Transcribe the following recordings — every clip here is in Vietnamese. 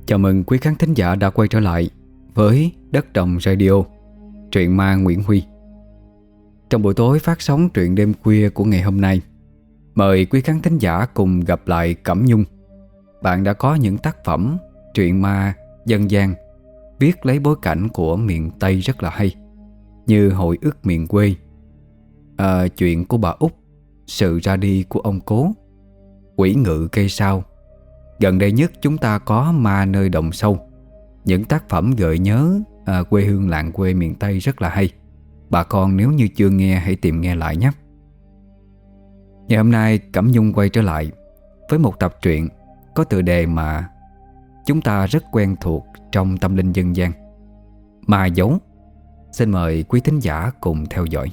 Chào mừng quý khán thính giả đã quay trở lại với Đất Đồng Radio, truyện ma Nguyễn Huy. Trong buổi tối phát sóng truyện đêm khuya của ngày hôm nay, mời quý khán thính giả cùng gặp lại Cẩm Nhung. Bạn đã có những tác phẩm truyện ma dân gian viết lấy bối cảnh của miền Tây rất là hay, như Hồi ức miền quê, Chuyện của bà Út, Sự ra đi của ông Cố, Quỷ ngự cây sao. Gần đây nhất chúng ta có Ma nơi đồng sâu. Những tác phẩm gợi nhớ quê hương làng quê miền Tây rất là hay. Bà con nếu như chưa nghe hãy tìm nghe lại nhé. Ngày hôm nay Cẩm Nhung quay trở lại với một tập truyện có tựa đề mà chúng ta rất quen thuộc trong tâm linh dân gian, Ma dấu. Xin mời quý thính giả cùng theo dõi.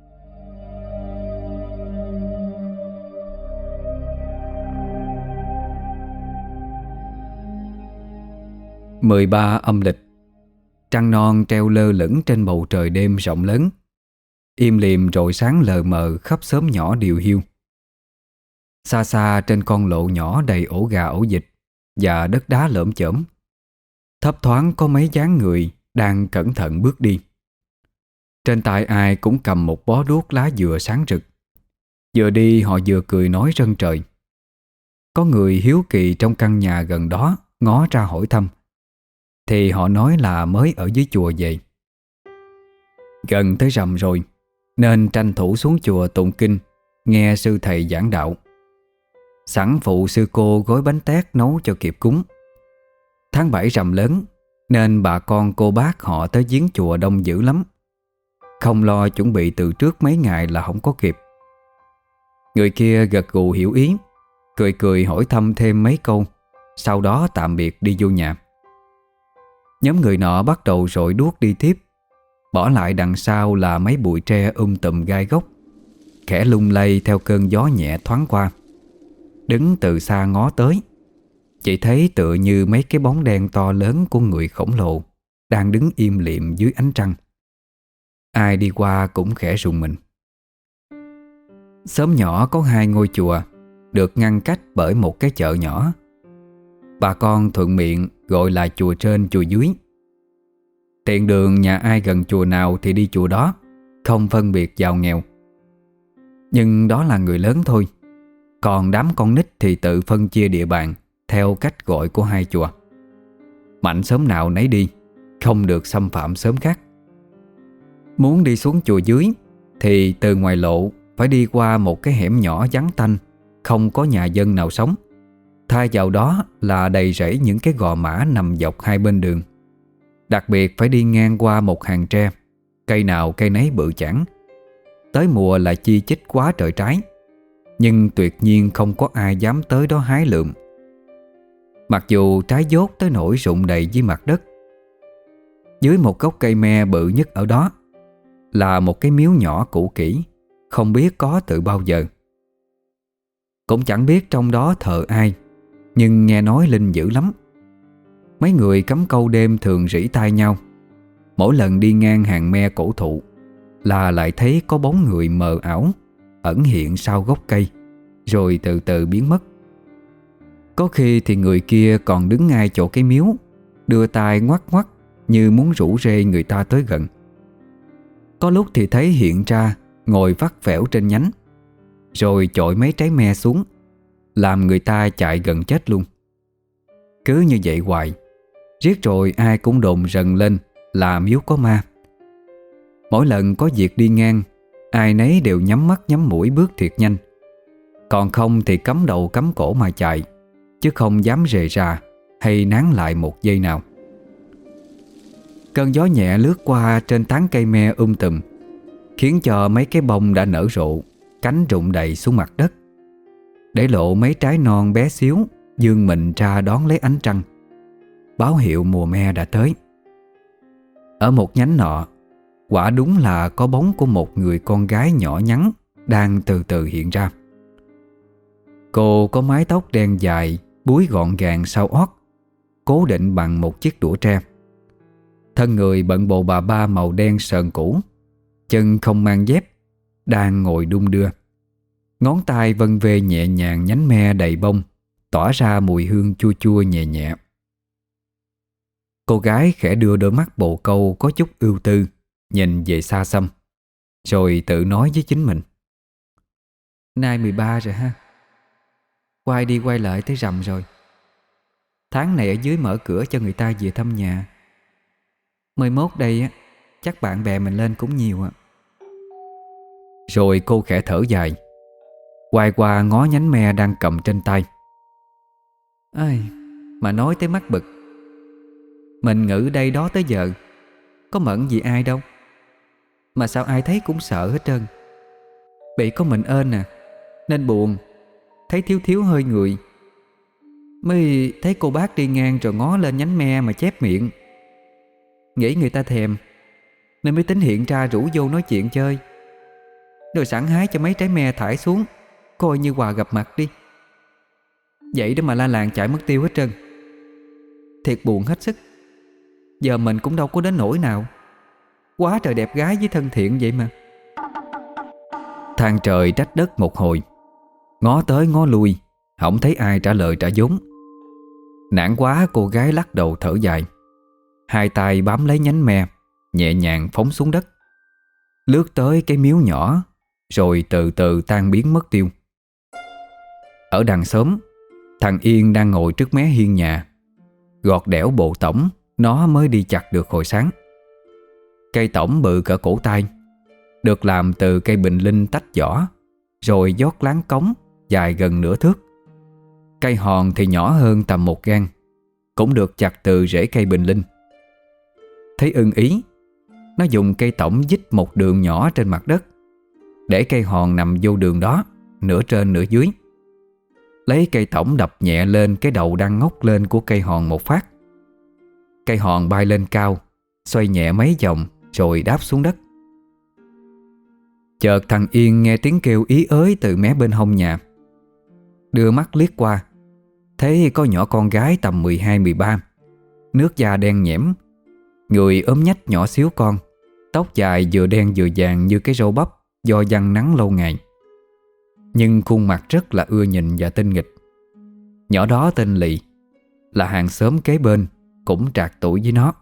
Mười ba âm lịch, trăng non treo lơ lửng trên bầu trời đêm rộng lớn, im lìm rọi sáng lờ mờ khắp xóm nhỏ điều hiu. Xa xa trên con lộ nhỏ đầy ổ gà ổ vịt và đất đá lởm chởm, thấp thoáng có mấy dáng người đang cẩn thận bước đi. Trên tay ai cũng cầm một bó đuốc lá dừa sáng rực. Vừa đi họ vừa cười nói rân trời. Có người hiếu kỳ trong căn nhà gần đó ngó ra hỏi thăm, thì họ nói là mới ở dưới chùa về. Gần tới rằm rồi nên tranh thủ xuống chùa tụng kinh, nghe sư thầy giảng đạo. Sẵn phụ sư cô gói bánh tét nấu cho kịp cúng. Tháng 7 rằm lớn nên bà con cô bác họ tới viếng chùa đông dữ lắm. Không lo chuẩn bị từ trước mấy ngày là không có kịp. Người kia gật gù hiểu ý, cười cười hỏi thăm thêm mấy câu, sau đó tạm biệt đi vô nhà. Nhóm người nọ bắt đầu rọi đuốc đi tiếp, bỏ lại đằng sau là mấy bụi tre tùm gai gốc, khẽ lung lay theo cơn gió nhẹ thoáng qua. Đứng từ xa ngó tới, chỉ thấy tựa như mấy cái bóng đen to lớn của người khổng lồ đang đứng im lìm dưới ánh trăng. Ai đi qua cũng khẽ rùng mình. Xóm nhỏ có 2 ngôi chùa, được ngăn cách bởi một cái chợ nhỏ. Bà con thuận miệng gọi là chùa trên chùa dưới. Tiện đường nhà ai gần chùa nào thì đi chùa đó, không phân biệt giàu nghèo. Nhưng đó là người lớn thôi, còn đám con nít thì tự phân chia địa bàn theo cách gọi của 2 chùa. Mạnh xóm nào nấy đi, không được xâm phạm xóm khác. Muốn đi xuống chùa dưới thì từ ngoài lộ phải đi qua một cái hẻm nhỏ vắng tanh, không có nhà dân nào sống. Thay vào đó là đầy rẫy những cái gò mã nằm dọc hai bên đường. Đặc biệt phải đi ngang qua một hàng tre, cây nào cây nấy bự chảng. Tới mùa là chi chít quá trời trái, nhưng tuyệt nhiên không có ai dám tới đó hái lượm. Mặc dù trái dốt tới nỗi rụng đầy dưới mặt đất. Dưới một gốc cây me bự nhất ở đó là một cái miếu nhỏ cũ kỹ, không biết có từ bao giờ. Cũng chẳng biết trong đó thờ ai, nhưng nghe nói linh dữ lắm. Mấy người cắm câu đêm thường rỉ tai nhau. Mỗi lần đi ngang hàng me cổ thụ là lại thấy có bóng người mờ ảo ẩn hiện sau gốc cây, rồi từ từ biến mất. Có khi thì người kia còn đứng ngay chỗ cái miếu, đưa tay ngoắc ngoắc như muốn rủ rê người ta tới gần. Có lúc thì thấy hiện ra ngồi vắt vẻo trên nhánh, rồi chội mấy trái me xuống, làm người ta chạy gần chết luôn. Cứ như vậy hoài, riết rồi ai cũng đồn rần lên là miếu có ma. Mỗi lần có việc đi ngang, ai nấy đều nhắm mắt nhắm mũi bước thiệt nhanh. Còn không thì cắm đầu cắm cổ mà chạy, chứ không dám rề rà hay nán lại một giây nào. Cơn gió nhẹ lướt qua trên tán cây me tùm, khiến cho mấy cái bông đã nở rộ, cánh rụng đầy xuống mặt đất, để lộ mấy trái non bé xíu vươn mình ra đón lấy ánh trăng, báo hiệu mùa me đã tới. Ở một nhánh nọ, quả đúng là có bóng của một người con gái nhỏ nhắn đang từ từ hiện ra. Cô có mái tóc đen dài búi gọn gàng sau ót, cố định bằng một chiếc đũa tre. Thân người bận bộ bà ba màu đen sờn cũ, chân không mang dép, đang ngồi đung đưa. Ngón tay vân về nhẹ nhàng nhánh me đầy bông, tỏa ra mùi hương chua chua nhẹ nhẹ. Cô gái khẽ đưa đôi mắt bồ câu có chút ưu tư nhìn về xa xăm, rồi tự nói với chính mình: Nay 13 rồi ha. Quay đi quay lại tới rằm rồi. Tháng này ở dưới mở cửa cho người ta về thăm nhà. 11 đây á, chắc bạn bè mình lên cũng nhiều ạ. Rồi cô khẽ thở dài, quay qua ngó nhánh me đang cầm trên tay. Ai, mà nói tới mắc bực. Mình ngự đây đó tới giờ, có mẫn gì ai đâu, mà sao ai thấy cũng sợ hết trơn. Bị có mình ơn à, nên buồn, thấy thiếu thiếu hơi người. Mới thấy cô bác đi ngang rồi ngó lên nhánh me mà chép miệng. Nghĩ người ta thèm, nên mới tính hiện ra rủ vô nói chuyện chơi. Rồi sẵn hái cho mấy trái me thải xuống, coi như quà gặp mặt đi. Vậy đó mà la làng chạy mất tiêu hết trơn. Thiệt buồn hết sức. Giờ mình cũng đâu có đến nỗi nào. Quá trời đẹp gái với thân thiện vậy mà. Than trời trách đất một hồi, ngó tới ngó lui, không thấy ai trả lời trả vốn. Nản quá, cô gái lắc đầu thở dài, hai tay bám lấy nhánh me, nhẹ nhàng phóng xuống đất, lướt tới cái miếu nhỏ, rồi từ từ tan biến mất tiêu. Ở đằng xóm, thằng Yên đang ngồi trước mé hiên nhà, gọt đẽo bộ tỏng nó mới đi chặt được hồi sáng. Cây tỏng bự cỡ cổ tay, được làm từ cây bình linh tách vỏ, rồi dót láng cống dài gần nửa thước. Cây hòn thì nhỏ hơn tầm 1 gang, cũng được chặt từ rễ cây bình linh. Thấy ưng ý, nó dùng cây tỏng dích một đường nhỏ trên mặt đất, để cây hòn nằm vô đường đó, nửa trên nửa dưới. Lấy cây tỏng đập nhẹ lên cái đầu đang ngóc lên của cây hòn một phát. Cây hòn bay lên cao, xoay nhẹ mấy vòng rồi đáp xuống đất. Chợt thằng Yên nghe tiếng kêu ý ới từ mé bên hông nhà. Đưa mắt liếc qua, thấy có nhỏ con gái tầm 12-13, nước da đen nhẽm, người ốm nhách nhỏ xíu con, tóc dài vừa đen vừa vàng như cái râu bắp do giăng nắng lâu ngày. Nhưng khuôn mặt rất là ưa nhìn và tinh nghịch. Nhỏ đó tên Lì, là hàng xóm kế bên, cũng trạc tuổi với nó.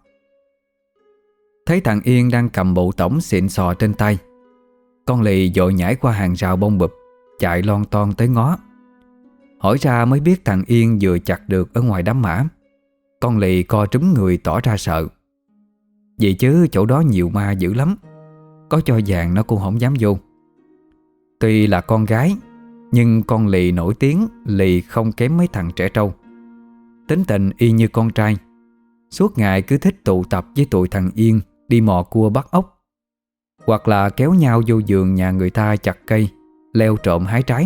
Thấy thằng Yên đang cầm bộ tỏng xịn sò trên tay, con Lì vội nhảy qua hàng rào bông bụp, chạy lon ton tới ngó. Hỏi ra mới biết thằng Yên vừa chặt được ở ngoài đám mã. Con Lì co trúm người tỏ ra sợ, vì chứ chỗ đó nhiều ma dữ lắm, có cho vàng nó cũng không dám vô. Tuy là con gái, nhưng con Lì nổi tiếng lì không kém mấy thằng trẻ trâu. Tính tình y như con trai, suốt ngày cứ thích tụ tập với tụi thằng Yên đi mò cua bắt ốc, hoặc là kéo nhau vô vườn nhà người ta chặt cây, leo trộm hái trái.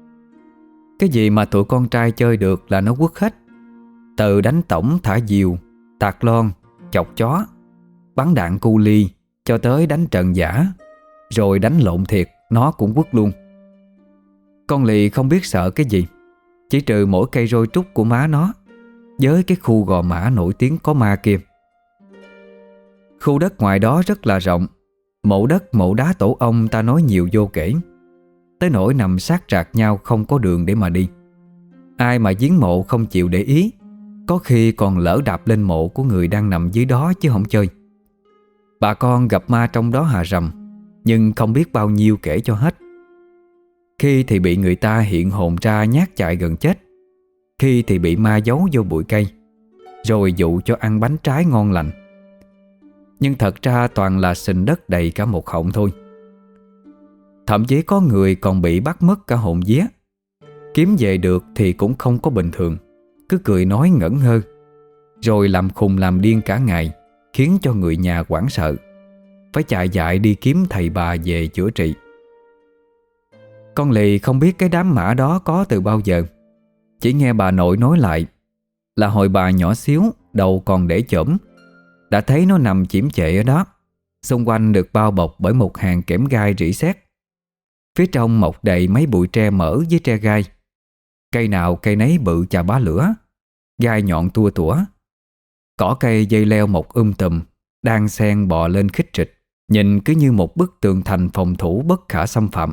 Cái gì mà tụi con trai chơi được là nó quất hết. Từ đánh tổng thả diều, tạt lon, chọc chó, bắn đạn cu ly, cho tới đánh trận giả, rồi đánh lộn thiệt nó cũng quất luôn. Con Lì không biết sợ cái gì, chỉ trừ mỗi cây roi trúc của má nó với cái khu Gò Mã nổi tiếng có ma kia. Khu đất ngoài đó rất là rộng, mộ đất mộ đá tổ ông ta nói nhiều vô kể, tới nỗi nằm sát rạc nhau không có đường để mà đi. Ai mà giếng mộ không chịu để ý, có khi còn lỡ đạp lên mộ của người đang nằm dưới đó chứ không chơi. Bà con gặp ma trong đó hà rầm, nhưng không biết bao nhiêu kể cho hết. Khi thì bị người ta hiện hồn ra nhát chạy gần chết, khi thì bị ma giấu vô bụi cây, rồi dụ cho ăn bánh trái ngon lành. Nhưng thật ra toàn là sình đất đầy cả một họng thôi. Thậm chí có người còn bị bắt mất cả hồn vía. Kiếm về được thì cũng không có bình thường, cứ cười nói ngẩn ngơ, rồi làm khùng làm điên cả ngày, khiến cho người nhà hoảng sợ, phải chạy dại đi kiếm thầy bà về chữa trị. Con Lì không biết cái đám mã đó có từ bao giờ, chỉ nghe bà nội nói lại là hồi bà nhỏ xíu, đầu còn để chổm, đã thấy nó nằm chiếm chệ ở đó, xung quanh được bao bọc bởi một hàng kẽm gai rỉ sét. Phía trong mọc đầy mấy bụi tre mỡ với tre gai, cây nào cây nấy bự chà bá lửa, gai nhọn tua tủa. Cỏ cây dây leo mọc tùm, đan xen bò lên khích trịch, nhìn cứ như một bức tường thành phòng thủ bất khả xâm phạm.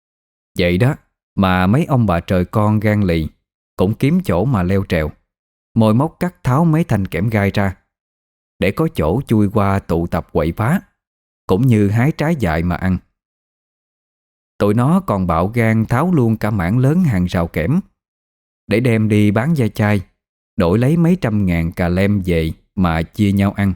Vậy đó mà mấy ông bà trời con gan lì cũng kiếm chỗ mà leo trèo. Môi móc cắt tháo mấy thanh kẽm gai ra, để có chỗ chui qua tụ tập quậy phá, cũng như hái trái dại mà ăn. Tụi nó còn bạo gan tháo luôn cả mảng lớn hàng rào kẽm, để đem đi bán da chai, đổi lấy mấy trăm ngàn cà lem về mà chia nhau ăn.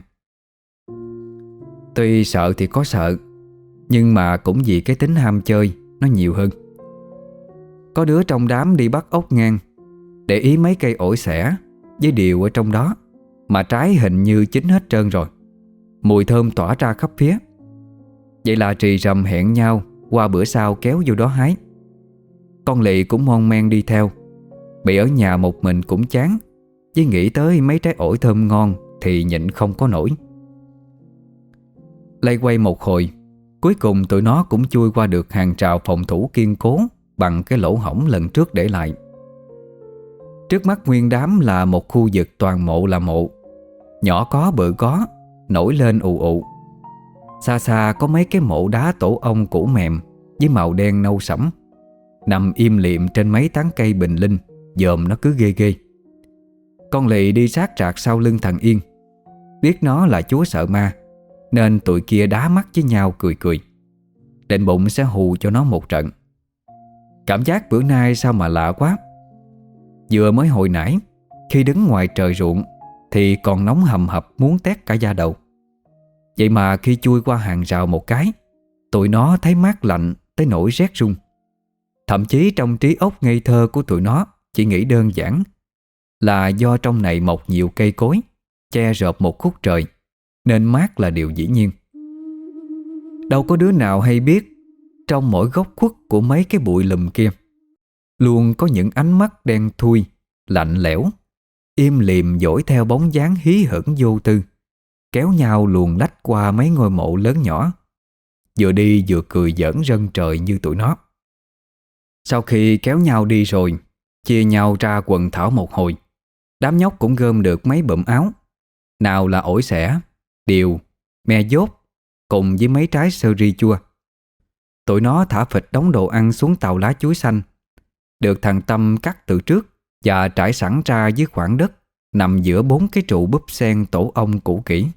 Tuy sợ thì có sợ, nhưng mà cũng vì cái tính ham chơi nó nhiều hơn. Có đứa trong đám đi bắt ốc ngang, để ý mấy cây ổi xẻ với điều ở trong đó, mà trái hình như chín hết trơn rồi, mùi thơm tỏa ra khắp phía. Vậy là trì rầm hẹn nhau qua bữa sau kéo vô đó hái. Con Lì cũng mon men đi theo. Bị ở nhà một mình cũng chán, với nghĩ tới mấy trái ổi thơm ngon thì nhịn không có nổi. Lay quay một hồi, cuối cùng tụi nó cũng chui qua được hàng rào phòng thủ kiên cố bằng cái lỗ hổng lần trước để lại. Trước mắt nguyên đám là một khu vực toàn mộ là mộ, nhỏ có bự có, nổi lên ù ù. Xa xa có mấy cái mộ đá tổ ong cũ mềm với màu đen nâu sẫm, nằm im lìm trên mấy tán cây bình linh, dòm nó cứ ghê ghê. Con Lì đi sát rạc sau lưng thằng Yên, biết nó là chúa sợ ma, nên tụi kia đá mắt với nhau cười cười, định bụng sẽ hù cho nó một trận. Cảm giác bữa nay sao mà lạ quá. Vừa mới hồi nãy, khi đứng ngoài trời ruộng thì còn nóng hầm hập muốn tét cả da đầu. Vậy mà khi chui qua hàng rào một cái, tụi nó thấy mát lạnh tới nỗi rét run. Thậm chí trong trí óc ngây thơ của tụi nó chỉ nghĩ đơn giản là do trong này mọc nhiều cây cối che rợp một khúc trời, nên mát là điều dĩ nhiên. Đâu có đứa nào hay biết trong mỗi góc khuất của mấy cái bụi lùm kia luôn có những ánh mắt đen thui, lạnh lẽo, im lìm dõi theo bóng dáng hí hửng vô tư, kéo nhau luồn lách qua mấy ngôi mộ lớn nhỏ, vừa đi vừa cười giỡn rân trời như tụi nó. Sau khi kéo nhau đi rồi, chia nhau ra quần thảo một hồi, đám nhóc cũng gom được mấy bụm áo, nào là ổi xẻ, điều, me dốt, cùng với mấy trái sơ ri chua. Tụi nó thả phịch đống đồ ăn xuống tàu lá chuối xanh, được thằng Tâm cắt từ trước và trải sẵn ra dưới khoảng đất nằm giữa 4 cái trụ búp sen tổ ong cũ kỹ.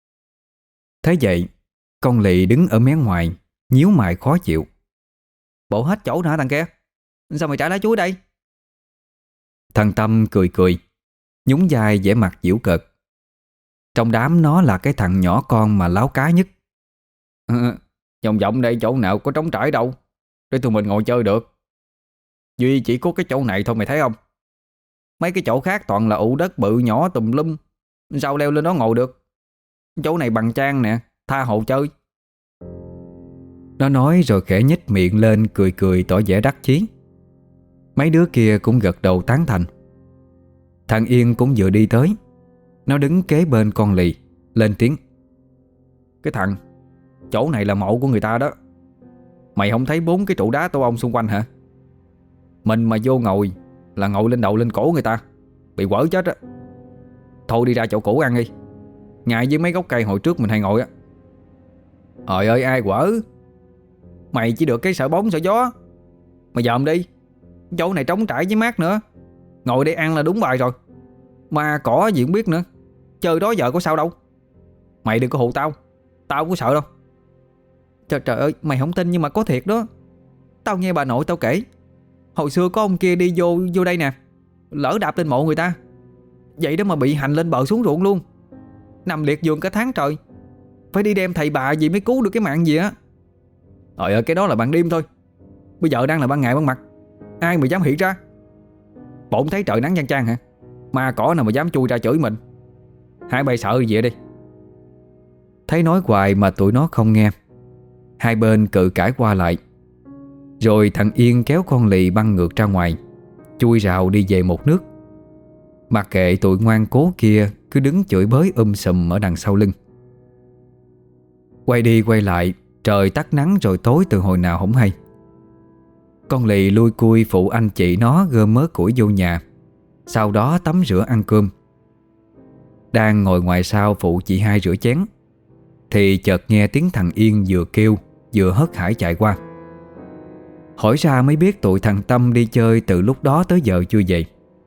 Thế vậy, con Lì đứng ở mé ngoài, nhíu mày khó chịu. Bộ hết chỗ nữa thằng kia, sao mày trải lá chuối đây? Thằng Tâm cười cười, nhún vai vẻ mặt giễu cợt. Trong đám nó là cái thằng nhỏ con mà láo cá nhất. Vòng vòng đây chỗ nào có trống trải đâu, để tụi mình ngồi chơi được. Duy chỉ có cái chỗ này thôi mày thấy không? Mấy cái chỗ khác toàn là ụ đất bự nhỏ tùm lum, sao leo lên đó ngồi được? Chỗ này bằng trang nè, tha hồ chơi. Nó nói rồi khẽ nhếch miệng lên cười cười tỏ vẻ đắc chí. Mấy đứa kia cũng gật đầu tán thành. Thằng Yên cũng vừa đi tới. Nó đứng kế bên con Lì, lên tiếng. Cái thằng, chỗ này là mộ của người ta đó. Mày không thấy 4 cái trụ đá tổ ong xung quanh hả? Mình mà vô ngồi là ngồi lên đầu lên cổ người ta, bị quở chết á. Thôi đi ra chỗ cũ ăn đi, ngay với mấy gốc cây hồi trước mình hay ngồi á. Trời ơi ai quở, mày chỉ được cái sợ bóng sợ gió. Mày dòm đi, chỗ này trống trải với mát nữa, ngồi đây ăn là đúng bài rồi. Ma cỏ gì cũng biết nữa, chơi đó giờ có sao đâu. Mày đừng có hù tao, tao không có sợ đâu. Trời ơi, mày không tin nhưng mà có thiệt đó. Tao nghe bà nội tao kể, hồi xưa có ông kia đi vô đây nè, lỡ đạp lên mộ người ta, vậy đó mà bị hành lên bờ xuống ruộng luôn, nằm liệt giường cả tháng trời, phải đi đem thầy bà gì mới cứu được cái mạng gì á. Trời ơi, cái đó là ban đêm thôi, bây giờ đang là ban ngày ban mặt, ai mà dám hiện ra. Bộ thấy trời nắng chang chang hả? Ma cỏ nào mà dám chui ra chửi mình. Hai bay sợ gì vậy đi. Thấy nói hoài mà tụi nó không nghe. Hai bên cự cãi qua lại. Rồi thằng Yên kéo con Lì băng ngược ra ngoài, chui rào đi về một nước. Mặc kệ tụi ngoan cố kia cứ đứng chửi bới sùm ở đằng sau lưng. Quay đi quay lại, trời tắt nắng rồi tối từ hồi nào không hay. Con Lì lui cui phụ anh chị nó gom mớ củi vô nhà, sau đó tắm rửa ăn cơm. Đang ngồi ngoài sau phụ chị hai rửa chén, thì chợt nghe tiếng thằng Yên vừa kêu vừa hớt hải chạy qua. Hỏi ra mới biết tụi thằng Tâm đi chơi từ lúc đó tới giờ chưa về.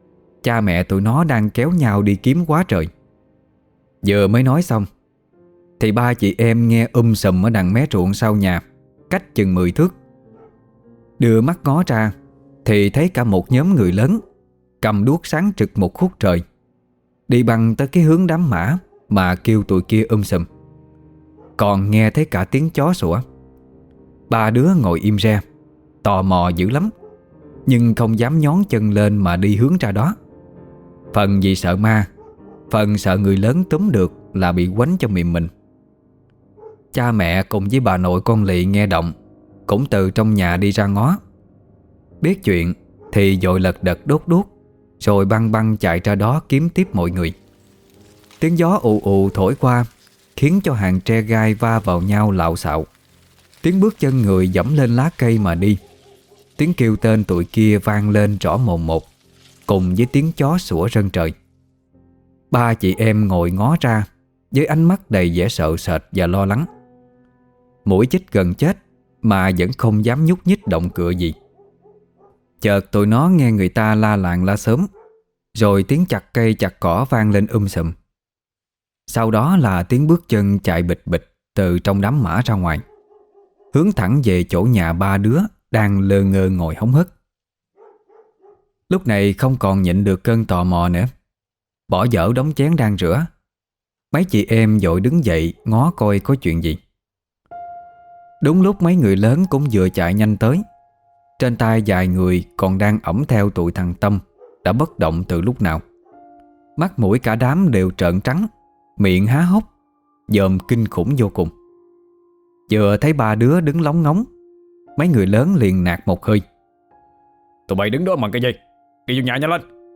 cha mẹ tụi nó đang kéo nhau đi kiếm quá trời. Vừa mới nói xong thì ba chị em nghe sùm ở đằng mé ruộng sau nhà, cách chừng 10 thước. Đưa mắt ngó ra thì thấy cả một nhóm người lớn cầm đuốc sáng trực một khúc trời, đi băng tới cái hướng đám mã mà kêu tụi kia sùm. Còn nghe thấy cả tiếng chó sủa. Ba đứa ngồi im re, tò mò dữ lắm, nhưng không dám nhón chân lên mà đi hướng ra đó. Phần vì sợ ma, phần sợ người lớn túm được là bị quánh cho mềm mình. Cha mẹ cùng với bà nội con Lị nghe động cũng từ trong nhà đi ra ngó. Biết chuyện thì vội lật đật đốt đuốc, rồi băng băng chạy ra đó kiếm tiếp mọi người. Tiếng gió ù ù thổi qua khiến cho hàng tre gai va vào nhau lạo xạo. Tiếng bước chân người dẫm lên lá cây mà đi. Tiếng kêu tên tụi kia vang lên rõ mồn một, cùng với tiếng chó sủa rân trời. Ba chị em ngồi ngó ra với ánh mắt đầy vẻ sợ sệt và lo lắng. Mũi chích gần chết mà vẫn không dám nhúc nhích động cựa gì. Chợt tụi nó nghe người ta la làng la xóm, rồi tiếng chặt cây chặt cỏ vang lên sùm. Sau đó là tiếng bước chân chạy bịch bịch từ trong đám mã ra ngoài, hướng thẳng về chỗ nhà ba đứa đang lơ ngơ ngồi hóng hớt. Lúc này không còn nhịn được cơn tò mò nữa, bỏ dở đống chén đang rửa. Mấy chị em vội đứng dậy ngó coi có chuyện gì. Đúng lúc mấy người lớn cũng vừa chạy nhanh tới. Trên tay vài người còn đang ẵm theo tụi thằng Tâm đã bất động từ lúc nào. Mắt mũi cả đám đều trợn trắng, miệng há hốc, dòm kinh khủng vô cùng. Vừa thấy ba đứa đứng lóng ngóng, mấy người lớn liền nạt một hơi: Tụi bay đứng đó mà cái gì? Đi vô nhà nhanh lên.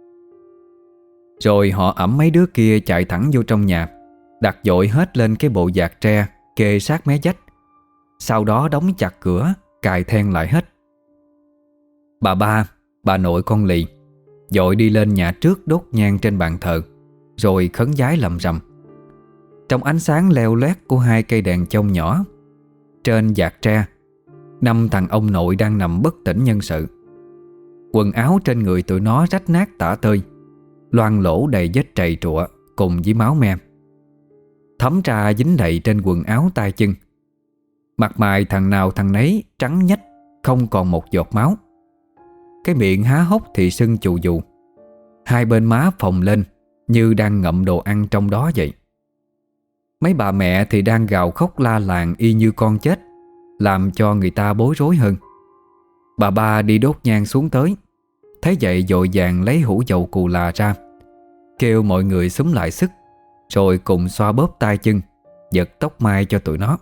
Rồi họ ẵm mấy đứa kia chạy thẳng vô trong nhà, đặt dội hết lên cái bộ dạt tre kê sát mé vách. Sau đó đóng chặt cửa, cài then lại hết. Bà ba, bà nội con Lì dội đi lên nhà trước đốt nhang trên bàn thờ, rồi khấn vái lầm rầm. Trong ánh sáng leo loét của hai cây đèn chông nhỏ, trên dạt tre 5 thằng ông nội đang nằm bất tỉnh nhân sự. Quần áo trên người tụi nó rách nát tả tơi, loang lỗ đầy vết trầy trụa cùng với máu me thấm ra dính đầy trên quần áo tay chân. Mặt mày thằng nào thằng nấy trắng nhách, không còn một giọt máu. Cái miệng há hốc thì sưng chù dù, hai bên má phồng lên như đang ngậm đồ ăn trong đó vậy. Mấy bà mẹ thì đang gào khóc la làng y như con chết, làm cho người ta bối rối hơn. Bà ba đi đốt nhang xuống tới, thấy vậy vội vàng lấy hũ dầu cù là ra, kêu mọi người xúm lại sức, rồi cùng xoa bóp tay chân, giật tóc mai cho tụi nó.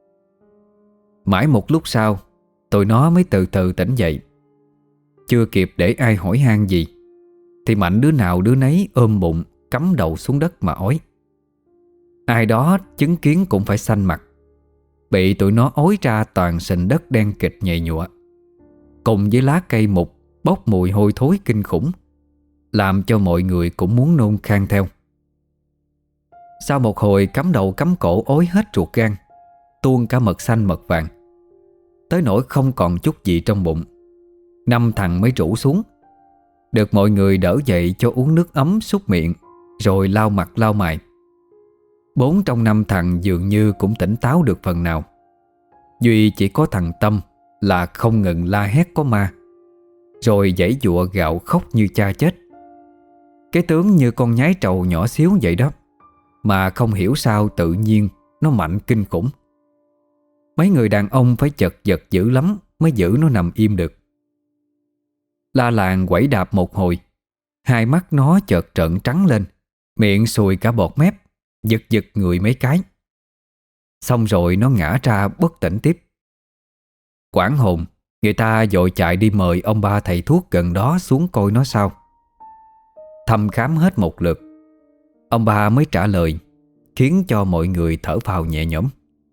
Mãi một lúc sau, tụi nó mới từ từ tỉnh dậy. Chưa kịp để ai hỏi han gì thì mạnh đứa nào đứa nấy ôm bụng cắm đầu xuống đất mà ói. Ai đó chứng kiến cũng phải xanh mặt. Bị tụi nó ói ra toàn sình đất đen kịt nhầy nhụa, cùng với lá cây mục bốc mùi hôi thối kinh khủng, làm cho mọi người cũng muốn nôn khan theo. Sau một hồi cắm đầu cắm cổ ói hết ruột gan, tuôn cả mật xanh mật vàng, tới nỗi không còn chút gì trong bụng, 5 thằng mới rủ xuống. Được mọi người đỡ dậy cho uống nước ấm súc miệng, rồi lau mặt lau mày. 4 trong 5 thằng dường như cũng tỉnh táo được phần nào. Duy chỉ có thằng Tâm là không ngừng la hét có ma, rồi giãy giụa gào khóc như cha chết. Cái tướng như con nhái trầu nhỏ xíu vậy đó, mà không hiểu sao tự nhiên nó mạnh kinh khủng. Mấy người đàn ông phải chật vật dữ lắm mới giữ nó nằm im được. La làng quẩy đạp một hồi, hai mắt nó chợt trợn trắng lên, miệng sùi cả bọt mép, giật giật người mấy cái. Xong rồi nó ngã ra bất tỉnh tiếp. Hoảng hồn, người ta vội chạy đi mời ông ba thầy thuốc gần đó xuống coi nó sao. Thăm khám hết một lượt, ông ba mới trả lời, khiến cho mọi người thở phào nhẹ nhõm.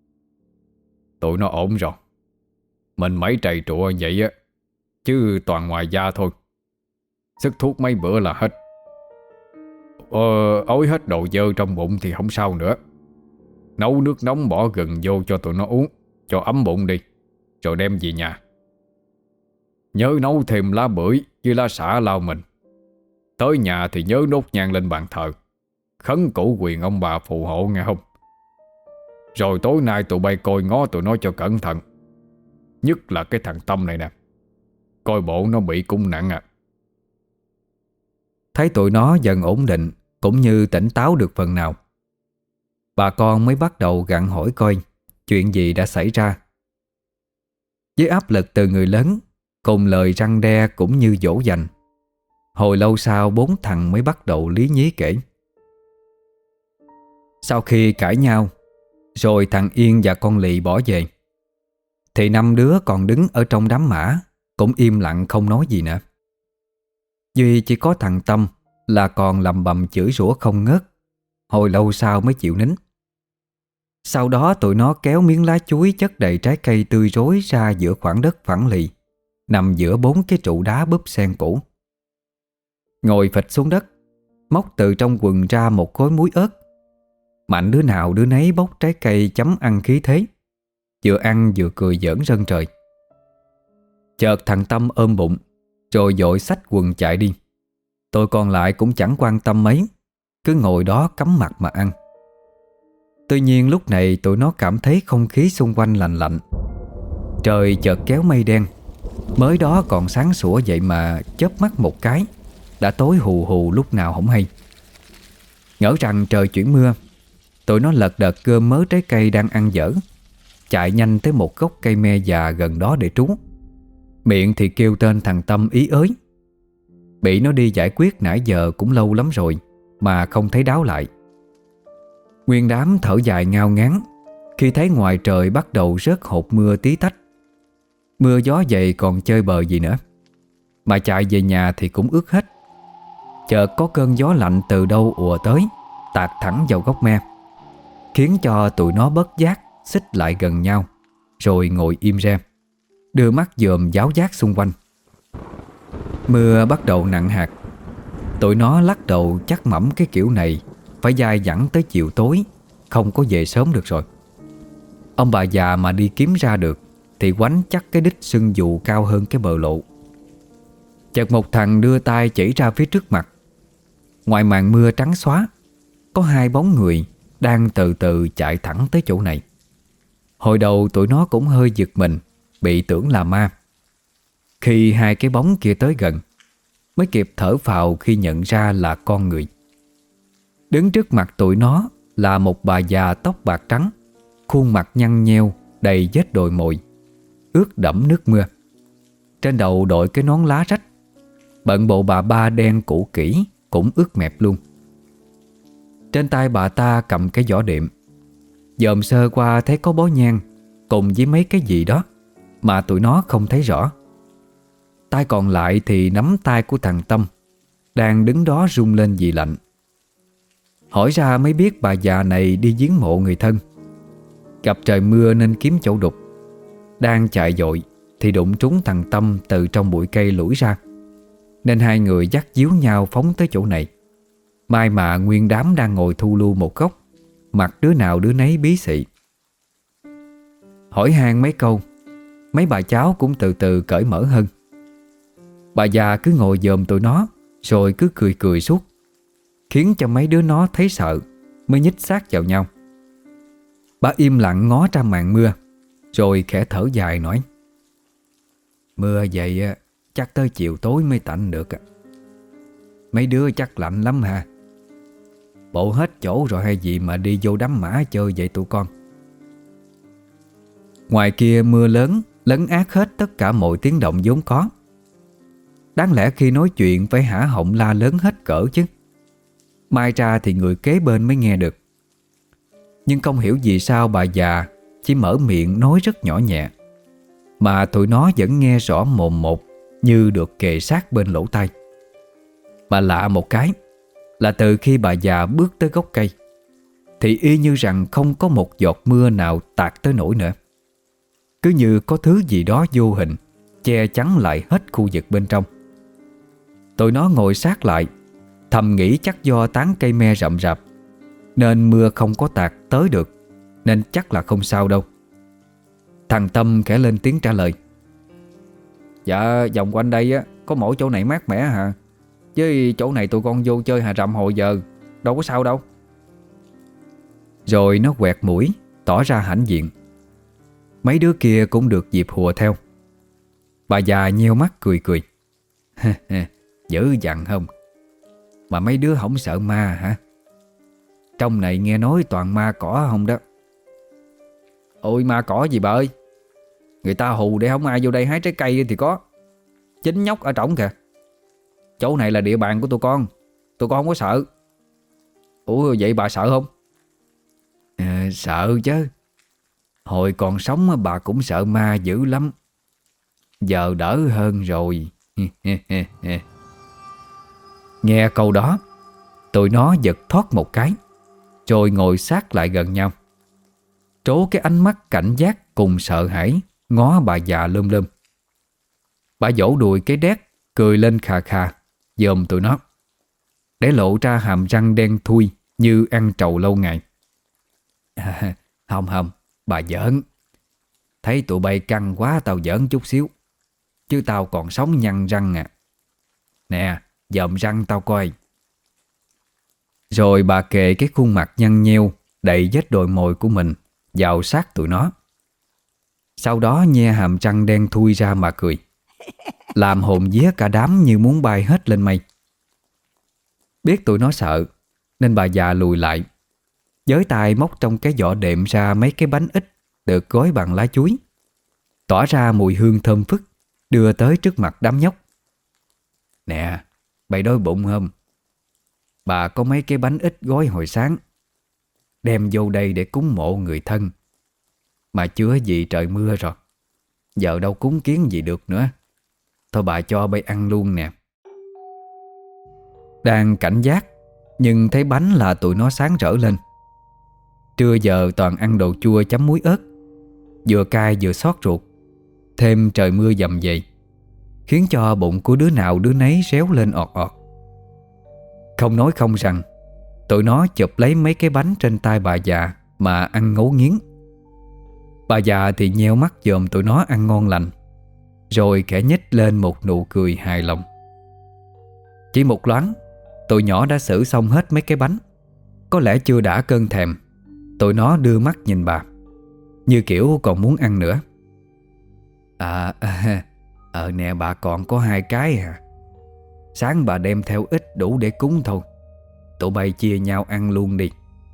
Tụi nó ổn rồi. Mình mấy trầy trụa vậy á, chứ toàn ngoài da thôi. Sức thuốc mấy bữa là hết. Ói hết đồ dơ trong bụng thì không sao nữa. Nấu nước nóng bỏ gừng vô cho tụi nó uống, cho ấm bụng đi, rồi đem về nhà. Nhớ nấu thêm lá bưởi với lá sả lau mình. Tới nhà thì nhớ đốt nhang lên bàn thờ, khấn cửu quyền ông bà phù hộ nghe không? Rồi tối nay tụi bay coi ngó tụi nó cho cẩn thận. Nhất là cái thằng Tâm này nè, coi bộ nó bị cung nặng à. Thấy tụi nó dần ổn định, cũng như tỉnh táo được phần nào, bà con mới bắt đầu gặng hỏi coi chuyện gì đã xảy ra. Với áp lực từ người lớn cùng lời răn đe cũng như dỗ dành, hồi lâu sau 4 thằng mới bắt đầu lý nhí kể. Sau khi cãi nhau, rồi thằng Yên và con Lì bỏ về, thì 5 đứa còn đứng ở trong đám mã cũng im lặng không nói gì nữa. Duy chỉ có thằng Tâm là còn lầm bầm chửi rủa không ngớt, hồi lâu sau mới chịu nín. Sau đó tụi nó kéo miếng lá chuối chất đầy trái cây tươi rối ra giữa khoảng đất phẳng lì, nằm giữa 4 cái trụ đá búp sen cũ. Ngồi phịch xuống đất, móc từ trong quần ra một khối muối ớt. Mạnh đứa nào đứa nấy bóc trái cây chấm ăn khí thế, vừa ăn vừa cười giỡn rân trời. Chợt thằng Tâm ôm bụng, rồi vội xách quần chạy đi. Tôi còn lại cũng chẳng quan tâm mấy, cứ ngồi đó cắm mặt mà ăn. Tuy nhiên lúc này tụi nó cảm thấy không khí xung quanh lạnh lạnh. Trời chợt kéo mây đen, mới đó còn sáng sủa vậy mà chớp mắt một cái đã tối hù hù lúc nào không hay. Ngỡ rằng trời chuyển mưa, tụi nó lật đật gom mớ trái cây đang ăn dở, chạy nhanh tới một gốc cây me già gần đó để trú. Miệng thì kêu tên thằng Tâm ý ới. Bị nó đi giải quyết nãy giờ cũng lâu lắm rồi mà không thấy đáo lại. Nguyên đám thở dài ngao ngán khi thấy ngoài trời bắt đầu rớt hột mưa tí tách. Mưa gió dậy còn chơi bời gì nữa, mà chạy về nhà thì cũng ướt hết. Chợt có cơn gió lạnh từ đâu ùa tới, tạt thẳng vào gốc me, khiến cho tụi nó bất giác xích lại gần nhau, rồi ngồi im re, đưa mắt dòm giáo giác xung quanh. Mưa bắt đầu nặng hạt. Tụi nó lắc đầu chắc mẩm cái kiểu này phải dai dẳng tới chiều tối, không có về sớm được rồi. Ông bà già mà đi kiếm ra được thì quánh chắc cái đích sưng dù cao hơn cái bờ lộ. Chợt một thằng đưa tay chỉ ra phía trước mặt. Ngoài màn mưa trắng xóa, có 2 bóng người đang từ từ chạy thẳng tới chỗ này. Hồi đầu tụi nó cũng hơi giật mình, bị tưởng là ma. Khi 2 cái bóng kia tới gần, mới kịp thở phào khi nhận ra là con người. Đứng trước mặt tụi nó là một bà già tóc bạc trắng, khuôn mặt nhăn nheo, đầy vết đồi mồi, ướt đẫm nước mưa. Trên đầu đội cái nón lá rách, bận bộ bà ba đen cũ kỹ cũng ướt mẹp luôn. Trên tay bà ta cầm cái giỏ đệm. Dòm sơ qua thấy có bó nhang cùng với mấy cái gì đó mà tụi nó không thấy rõ. Tay còn lại thì nắm tay của thằng Tâm, đang đứng đó rung lên vì lạnh. Hỏi ra mới biết bà già này đi viếng mộ người thân, gặp trời mưa nên kiếm chỗ đục. Đang chạy vội thì đụng trúng thằng Tâm từ trong bụi cây lủi ra, nên 2 người dắt díu nhau phóng tới chỗ này. May mà nguyên đám đang ngồi thu lu một góc, mặt đứa nào đứa nấy bí xị. Hỏi han mấy câu, mấy bà cháu cũng từ từ cởi mở hơn. Bà già cứ ngồi dòm tụi nó, rồi cứ cười cười suốt, khiến cho mấy đứa nó thấy sợ, mới nhích sát vào nhau. Bà im lặng ngó ra màn mưa, rồi khẽ thở dài nói: "Mưa vậy chắc tới chiều tối mới tạnh được. Mấy đứa chắc lạnh lắm ha. Bộ hết chỗ rồi hay gì mà đi vô đám mã chơi vậy tụi con?" Ngoài kia mưa lớn lấn át hết tất cả mọi tiếng động vốn có. Đáng lẽ khi nói chuyện phải hả họng la lớn hết cỡ chứ. Mai ra thì người kế bên mới nghe được. Nhưng không hiểu vì sao bà già chỉ mở miệng nói rất nhỏ nhẹ, mà tụi nó vẫn nghe rõ mồm một, như được kề sát bên lỗ tai. Mà lạ một cái là từ khi bà già bước tới gốc cây thì y như rằng không có một giọt mưa nào tạt tới nổi nữa. Cứ như có thứ gì đó vô hình che chắn lại hết khu vực bên trong. Tụi nó ngồi sát lại, thầm nghĩ chắc do tán cây me rậm rạp nên mưa không có tạt tới được, nên chắc là không sao đâu. Thằng Tâm khẽ lên tiếng trả lời: "Dạ, vòng quanh đây á có mỗi chỗ này mát mẻ hả? Chứ chỗ này tụi con vô chơi hà rầm hồi giờ đâu có sao đâu. Rồi nó quẹt mũi, tỏ ra hãnh diện. Mấy đứa kia cũng được dịp hùa theo. Bà già nheo mắt cười cười. Dữ dằn không? Mà mấy đứa không sợ ma hả? Trong này nghe nói toàn ma cỏ không đó. Ôi ma cỏ gì bà ơi, người ta hù để không ai vô đây hái trái cây thì có. Chính nhóc ở trỏng kìa. Chỗ này là địa bàn của tụi con không có sợ. Ủa vậy bà sợ không? Sợ chứ. Hồi còn sống bà cũng sợ ma dữ lắm. Giờ đỡ hơn rồi. Nghe câu đó, tụi nó giật thoát một cái, rồi ngồi sát lại gần nhau, trố cái ánh mắt cảnh giác cùng sợ hãi ngó bà già lum lum. Bà vỗ đùi cái đét, cười lên khà khà dòm tụi nó, để lộ ra hàm răng đen thui như ăn trầu lâu ngày. Không, bà giỡn. Thấy tụi bay căng quá tao giỡn chút xíu, chứ tao còn sống nhăn răng à. Nè, dòm răng tao coi. Rồi bà kề cái khuôn mặt nhăn nheo đầy vết đồi mồi của mình vào sát tụi nó. Sau đó nhe hàm răng đen thui ra mà cười, làm hồn vía cả đám như muốn bay hết lên mây. Biết tụi nó sợ nên bà già lùi lại, với tay móc trong cái giỏ đệm ra mấy cái bánh ít được gói bằng lá chuối, tỏa ra mùi hương thơm phức, đưa tới trước mặt đám nhóc. Nè, bày đói bụng không? Bà có mấy cái bánh ít gói hồi sáng, đem vô đây để cúng mộ người thân. Mà chưa gì trời mưa rồi, giờ đâu cúng kiến gì được nữa. Thôi bà cho bay ăn luôn nè. Đang cảnh giác, nhưng thấy bánh là tụi nó sáng rỡ lên. Trưa giờ toàn ăn đồ chua chấm muối ớt, vừa cay vừa xót ruột. Thêm trời mưa dầm dậy, khiến cho bụng của đứa nào đứa nấy réo lên ọt ọt. Không nói không rằng, tụi nó chụp lấy mấy cái bánh trên tay bà già mà ăn ngấu nghiến. Bà già thì nheo mắt dòm tụi nó ăn ngon lành, rồi khẽ nhếch lên một nụ cười hài lòng. Chỉ một loáng, tụi nhỏ đã xử xong hết mấy cái bánh. Có lẽ chưa đã cơn thèm, tụi nó đưa mắt nhìn bà, như kiểu còn muốn ăn nữa. Nè bà còn có 2 cái à? Sáng bà đem theo ít đủ để cúng thôi. Tụi bay chia nhau ăn luôn đi.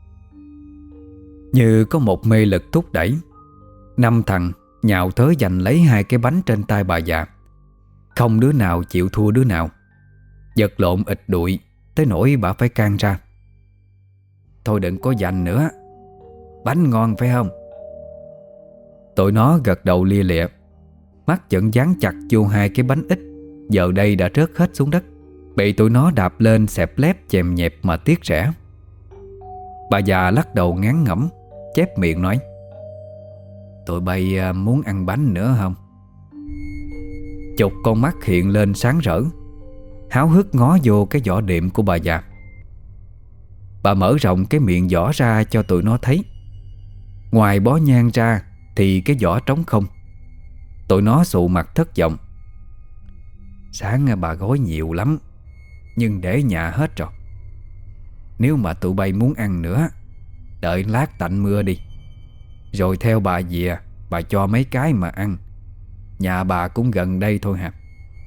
Như có một mê lực thúc đẩy, 5 thằng nhào tới giành lấy 2 cái bánh trên tay bà già. Không đứa nào chịu thua đứa nào, vật lộn ịch đụi tới nỗi bà phải can ra. Thôi đừng có giành nữa, bánh ngon phải không? Tụi nó gật đầu lia lịa, mắt vẫn dán chặt vô 2 cái bánh ít, giờ đây đã rớt hết xuống đất, bị tụi nó đạp lên xẹp lép chèm nhẹp mà tiếc rẻ. Bà già lắc đầu ngán ngẩm, chép miệng nói: Tụi bay muốn ăn bánh nữa không? Chục con mắt hiện lên sáng rỡ, háo hức ngó vô cái giỏ đệm của bà già. Bà mở rộng cái miệng giỏ ra cho tụi nó thấy. Ngoài bó nhang ra thì cái giỏ trống không. Tụi nó sụ mặt thất vọng. Sáng bà gói nhiều lắm, nhưng để nhà hết rồi. Nếu mà tụi bay muốn ăn nữa, đợi lát tạnh mưa đi, rồi theo bà về, bà cho mấy cái mà ăn. Nhà bà cũng gần đây thôi hả?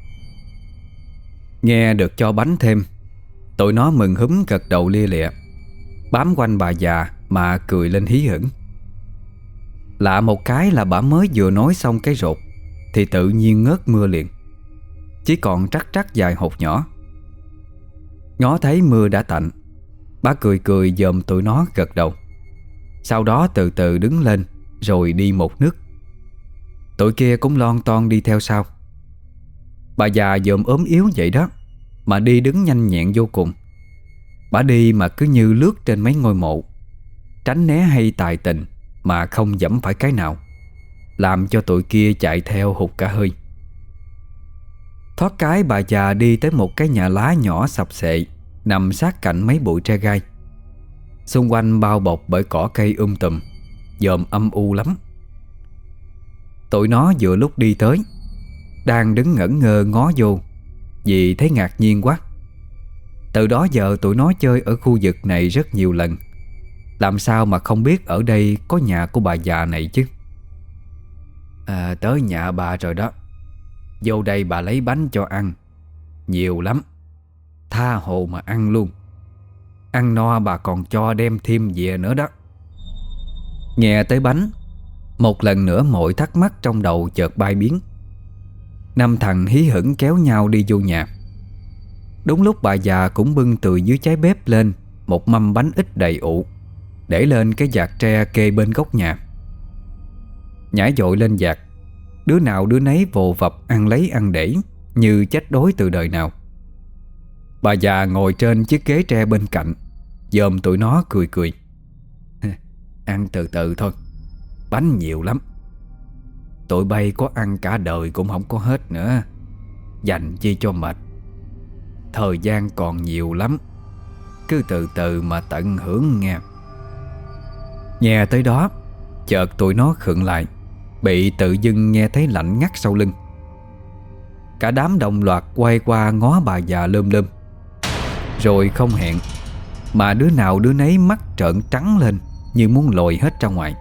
Nghe được cho bánh thêm, tụi nó mừng húm gật đầu lia lịa, bám quanh bà già mà cười lên hí hửng. Lạ một cái là bà mới vừa nói xong cái rột thì tự nhiên ngớt mưa liền, chỉ còn trắc trắc vài hột nhỏ. Ngó thấy mưa đã tạnh, bà cười cười dòm tụi nó gật đầu. Sau đó từ từ đứng lên rồi đi một nước. Tụi kia cũng lon ton đi theo sau. Bà già dòm ốm yếu vậy đó mà đi đứng nhanh nhẹn vô cùng. Bà đi mà cứ như lướt trên mấy ngôi mộ, tránh né hay tài tình mà không dẫm phải cái nào, làm cho tụi kia chạy theo hụt cả hơi. Thoát cái bà già đi tới một cái nhà lá nhỏ sập xệ, nằm sát cạnh mấy bụi tre gai. Xung quanh bao bọc bởi cỏ cây tùm, dòm âm u lắm. Tụi nó vừa lúc đi tới, đang đứng ngẩn ngơ ngó vô vì thấy ngạc nhiên quá, Từ đó giờ tụi nó chơi ở khu vực này rất nhiều lần. Làm sao mà không biết ở đây có nhà của bà già này chứ. Tới nhà bà rồi đó. Vô đây bà lấy bánh cho ăn. Nhiều lắm. Tha hồ mà ăn luôn. Ăn no bà còn cho đem thêm về nữa đó. Nghe tới bánh, một lần nữa mọi thắc mắc trong đầu chợt bay biến. Năm thằng hí hửng kéo nhau đi vô nhà. Đúng lúc bà già cũng bưng từ dưới cháy bếp lên một mâm bánh ít đầy ụ, để lên cái vạc tre kê bên góc nhà. Nhảy dội lên vạc, đứa nào đứa nấy vồ vập ăn lấy ăn để, như chết đói từ đời nào. Bà già ngồi trên chiếc ghế tre bên cạnh, dòm tụi nó cười cười. Ăn từ từ thôi, bánh nhiều lắm. Tụi bay có ăn cả đời cũng không có hết nữa. Dành chi cho mệt. Thời gian còn nhiều lắm. Cứ từ từ mà tận hưởng nghe. Nghe tới đó, chợt tụi nó khựng lại, bị tự dưng nghe thấy lạnh ngắt sau lưng. Cả đám đồng loạt quay qua ngó bà già lơm lơm. Rồi không hẹn mà đứa nào đứa nấy mắt trợn trắng lên, như muốn lồi hết ra ngoài.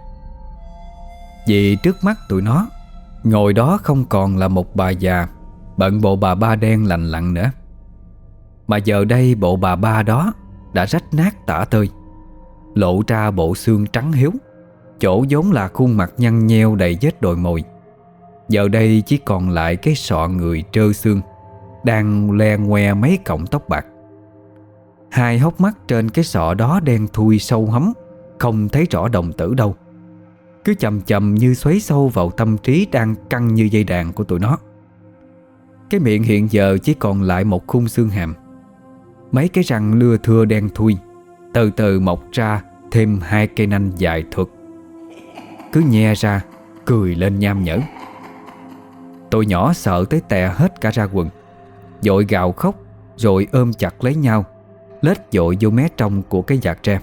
Vì trước mắt tụi nó, ngồi đó không còn là một bà già bận bộ bà ba đen lành lặn nữa, mà giờ đây bộ bà ba đó đã rách nát tả tơi, lộ ra bộ xương trắng hiếu. Chỗ vốn là khuôn mặt nhăn nheo đầy vết đồi mồi, giờ đây chỉ còn lại cái sọ người trơ xương, đang le ngoe mấy cọng tóc bạc. Hai hốc mắt trên cái sọ đó đen thui sâu hắm, không thấy rõ đồng tử đâu, cứ chầm chầm như xoáy sâu vào tâm trí đang căng như dây đàn của tụi nó. Cái miệng hiện giờ chỉ còn lại một khung xương hàm. Mấy cái răng lưa thưa đen thui từ từ mọc ra thêm hai cây nanh dài thượt, cứ nhe ra cười lên nham nhở. Tụi nhỏ sợ tới tè hết cả ra quần, vội gào khóc rồi ôm chặt lấy nhau, lết dội vô mé trong của cái vạc tre.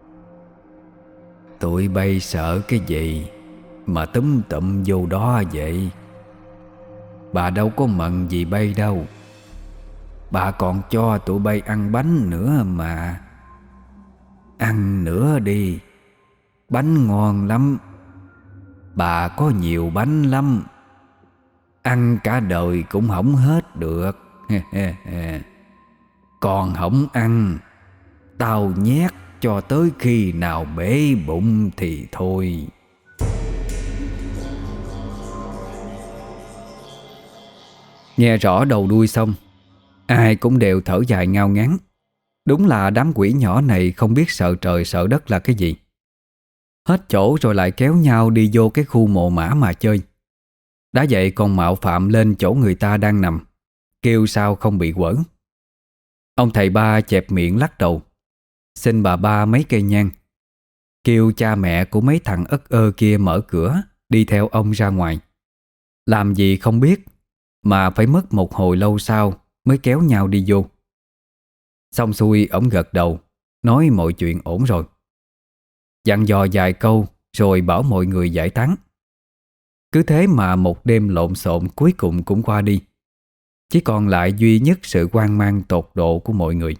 Tụi bay sợ cái gì mà túm tụm vô đó vậy? Bà đâu có mận gì bay đâu. Bà còn cho tụi bay ăn bánh nữa mà. Ăn nữa đi, bánh ngon lắm. Bà có nhiều bánh lắm, ăn cả đời cũng không hết được. Còn không ăn, tao nhét cho tới khi nào bể bụng thì thôi. Nghe rõ đầu đuôi xong, ai cũng đều thở dài ngao ngán. Đúng là đám quỷ nhỏ này không biết sợ trời sợ đất là cái gì. Hết chỗ rồi lại kéo nhau đi vô cái khu mộ mã mà chơi. Đã vậy còn mạo phạm lên chỗ người ta đang nằm, kêu sao không bị quở. Ông thầy ba chẹp miệng lắc đầu, xin bà ba mấy cây nhang, kêu cha mẹ của mấy thằng ất ơ kia mở cửa đi theo ông ra ngoài. Làm gì không biết mà phải mất một hồi lâu sau mới kéo nhau đi vô. Xong xuôi ổng gật đầu, nói mọi chuyện ổn rồi, dặn dò vài câu rồi bảo mọi người giải tán. Cứ thế mà một đêm lộn xộn cuối cùng cũng qua đi. Chỉ còn lại duy nhất sự hoang mang tột độ của mọi người.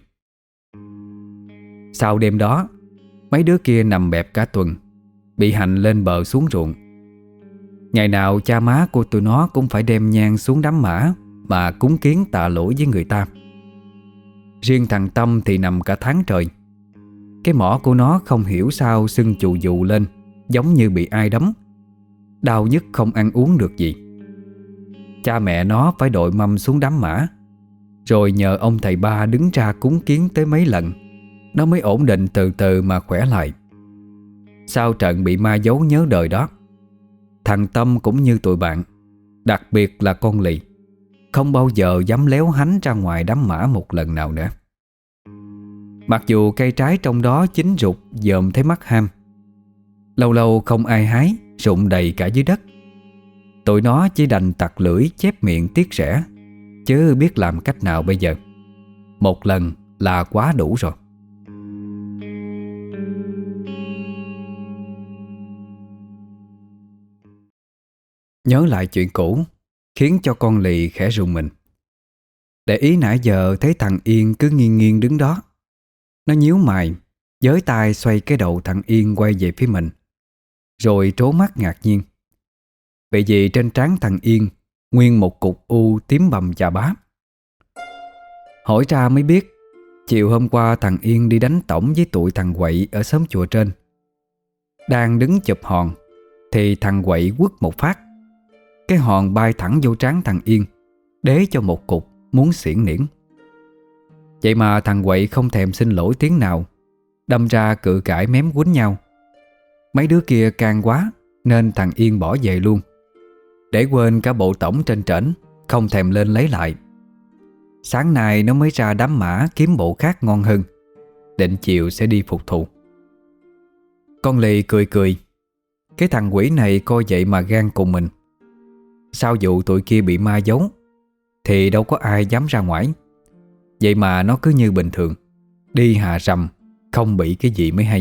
Sau đêm đó, mấy đứa kia nằm bẹp cả tuần, bị hành lên bờ xuống ruộng. Ngày nào cha má của tụi nó cũng phải đem nhang xuống đám mã mà cúng kiến tạ lỗi với người ta. Riêng thằng Tâm thì nằm cả tháng trời. Cái mỏ của nó không hiểu sao sưng chù dụ lên, giống như bị ai đấm, đau nhức không ăn uống được gì. Cha mẹ nó phải đội mâm xuống đám mã, rồi nhờ ông thầy ba đứng ra cúng kiến tới mấy lần, nó mới ổn định từ từ mà khỏe lại. Sau trận bị ma giấu nhớ đời đó, thằng Tâm cũng như tụi bạn, đặc biệt là con Lì, không bao giờ dám léo hánh ra ngoài đám mã một lần nào nữa. Mặc dù cây trái trong đó chín rụt dòm thấy mắt ham, lâu lâu không ai hái, rụng đầy cả dưới đất. Tụi nó chỉ đành tặc lưỡi chép miệng tiếc rẻ, chứ biết làm cách nào bây giờ. Một lần là quá đủ rồi. Nhớ lại chuyện cũ khiến cho con Lì khẽ rùng mình. Để ý nãy giờ thấy thằng Yên cứ nghiêng nghiêng đứng đó. Nó nhíu mày, giới tay xoay cái đầu thằng Yên quay về phía mình, rồi trố mắt ngạc nhiên. Vậy vì trên trán thằng Yên nguyên một cục u tím bầm chà bá. Hỏi ra mới biết, chiều hôm qua thằng Yên đi đánh tổng với tụi thằng Quậy ở xóm chùa trên. Đang đứng chụp hòn thì thằng Quậy quất một phát. Cái hòn bay thẳng vô trán thằng Yên, đế cho một cục muốn xỉn niễn. Vậy mà thằng Quậy không thèm xin lỗi tiếng nào, đâm ra cự cãi mém quýnh nhau. Mấy đứa kia can quá nên thằng Yên bỏ về luôn, để quên cả bộ tổng trên trển, không thèm lên lấy lại. Sáng nay nó mới ra đám mã kiếm bộ khác ngon hơn, định chiều sẽ đi phục thù. Con Lì cười cười. Cái thằng quỷ này coi vậy mà gan cùng mình. Sau vụ tụi kia bị ma giấu thì đâu có ai dám ra ngoài. Vậy mà nó cứ như bình thường, đi hà rầm, không bị cái gì mới hay.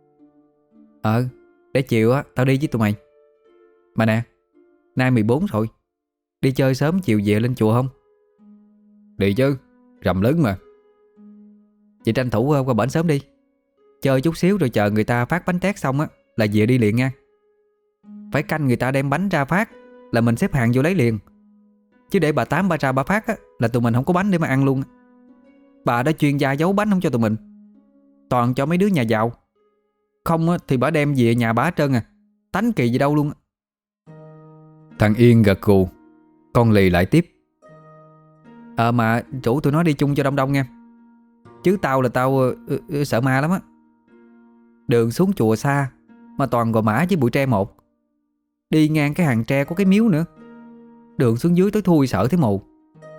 Để chiều á tao đi với tụi mày. Mà nè, nay 14 rồi, đi chơi sớm chiều về lên chùa không? Đi chứ, rằm lớn mà. Chị tranh thủ qua bển sớm đi, chơi chút xíu rồi chờ người ta phát bánh tét xong á là về đi liền nha. Phải canh người ta đem bánh ra phát là mình xếp hàng vô lấy liền. Chứ để bà Tám bà ra bà phát á là tụi mình không có bánh để mà ăn luôn. Bà đã chuyên gia giấu bánh không cho tụi mình, toàn cho mấy đứa nhà giàu. Không á thì bà đem về nhà bà hết trơn à. Tánh kỳ gì đâu luôn. Thằng Yên gật gù. Con Lì lại tiếp. Mà rủ tụi nó đi chung cho đông đông nha. Chứ tao là tao sợ ma lắm á. Đường xuống chùa xa mà toàn gò mã với bụi tre một. Đi ngang cái hàng tre có cái miếu nữa. Đường xuống dưới tối thui sợ thấy mù.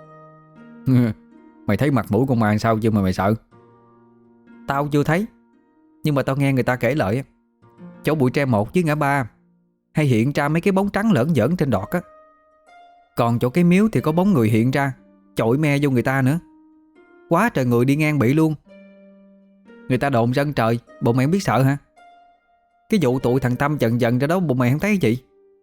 Mày thấy mặt mũi con ma sao chưa mà mày sợ? Tao chưa thấy, nhưng mà tao nghe người ta kể lại chỗ bụi tre một với ngã ba hay hiện ra mấy cái bóng trắng lởn giỡn trên đọt á. Còn chỗ cái miếu thì có bóng người hiện ra, chội me vô người ta nữa. Quá trời người đi ngang bị luôn. Người ta đồn rân trời, bộ mày không biết sợ hả? Cái vụ tụi thằng Tâm dần dần ra đó bộ mày không thấy gì?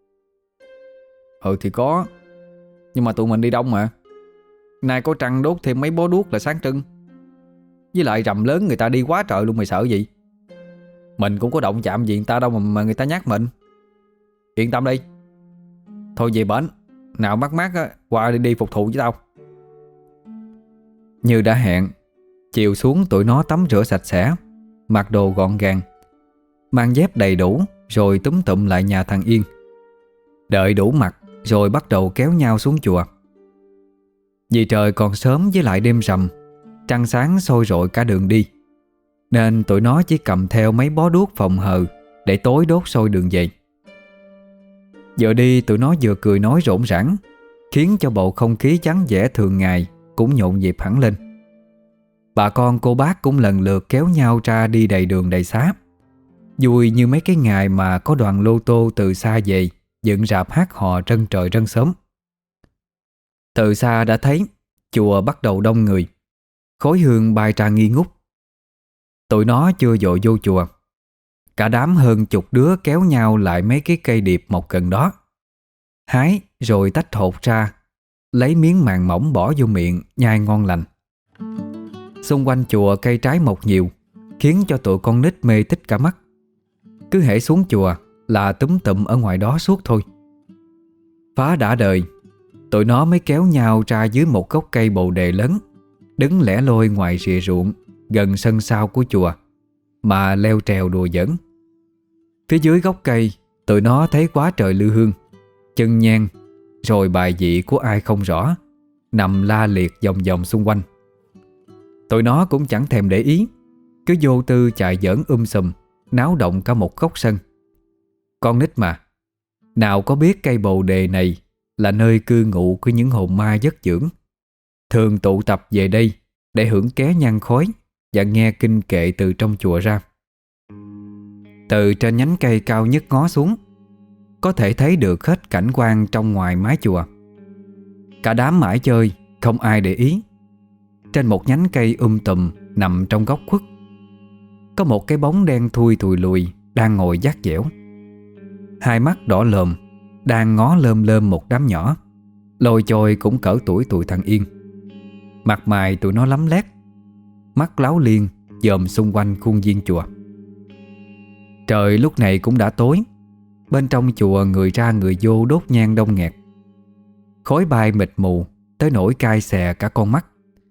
Thì có, nhưng mà tụi mình đi đông mà. Nay có trăng đốt thêm mấy bó đuốc là sáng trưng. Với lại rằm lớn người ta đi quá trời luôn, mày sợ gì? Mình cũng có động chạm gì người ta đâu mà người ta nhắc mình. Yên tâm đi. Thôi về bển, nào mắc mắc á, qua đi phục thù với tao. Như đã hẹn, chiều xuống tụi nó tắm rửa sạch sẽ, mặc đồ gọn gàng, mang dép đầy đủ, rồi túm tụm lại nhà thằng Yên. Đợi đủ mặt rồi bắt đầu kéo nhau xuống chùa. Vì trời còn sớm với lại đêm rằm, trăng sáng soi rọi cả đường đi, nên tụi nó chỉ cầm theo mấy bó đuốc phòng hờ để tối đốt sôi đường về. Giờ đi tụi nó vừa cười nói rộn rãng, khiến cho bầu không khí vắng vẻ thường ngày cũng nhộn nhịp hẳn lên. Bà con cô bác cũng lần lượt kéo nhau ra đi đầy đường đầy xá, vui như mấy cái ngày mà có đoàn lô tô từ xa về dựng rạp hát hò rân trời rân sớm. Từ xa đã thấy chùa bắt đầu đông người, khói hương bay ra nghi ngút. Tụi nó chưa vội vô chùa, cả đám hơn chục đứa kéo nhau lại mấy cái cây điệp mọc gần đó, hái rồi tách hột ra, lấy miếng màng mỏng bỏ vô miệng nhai ngon lành. Xung quanh chùa cây trái mọc nhiều, khiến cho tụi con nít mê thích cả mắt. Cứ hễ xuống chùa là túm tụm ở ngoài đó suốt thôi. Phá đã đời, tụi nó mới kéo nhau ra dưới một gốc cây bồ đề lớn, đứng lẻ loi ngoài rìa ruộng gần sân sau của chùa mà leo trèo đùa giỡn. Phía dưới gốc cây, tụi nó thấy quá trời lư hương, chân nhang, rồi bài vị của ai không rõ nằm la liệt vòng vòng xung quanh. Tụi nó cũng chẳng thèm để ý, cứ vô tư chạy giỡn sùm, náo động cả một góc sân. Con nít mà, nào có biết cây bồ đề này là nơi cư ngụ của những hồn ma giấc dưỡng, thường tụ tập về đây để hưởng ké nhang khói và nghe kinh kệ từ trong chùa ra. Từ trên nhánh cây cao nhất ngó xuống, có thể thấy được hết cảnh quan trong ngoài mái chùa. Cả đám mải chơi, không ai để ý. Trên một nhánh cây tùm nằm trong góc khuất, có một cái bóng đen thui thùi lùi đang ngồi vắt dẻo. Hai mắt đỏ lồm, đang ngó lơm lơm một đám nhỏ, lôi chôi cũng cỡ tuổi tụi thằng Yên. Mặt mày tụi nó lấm lét, mắt láo liên dòm xung quanh khuôn viên chùa. Trời lúc này cũng đã tối. Bên trong chùa người ra người vô đốt nhang đông nghẹt. Khói bay mịt mù tới nỗi cay xè cả con mắt.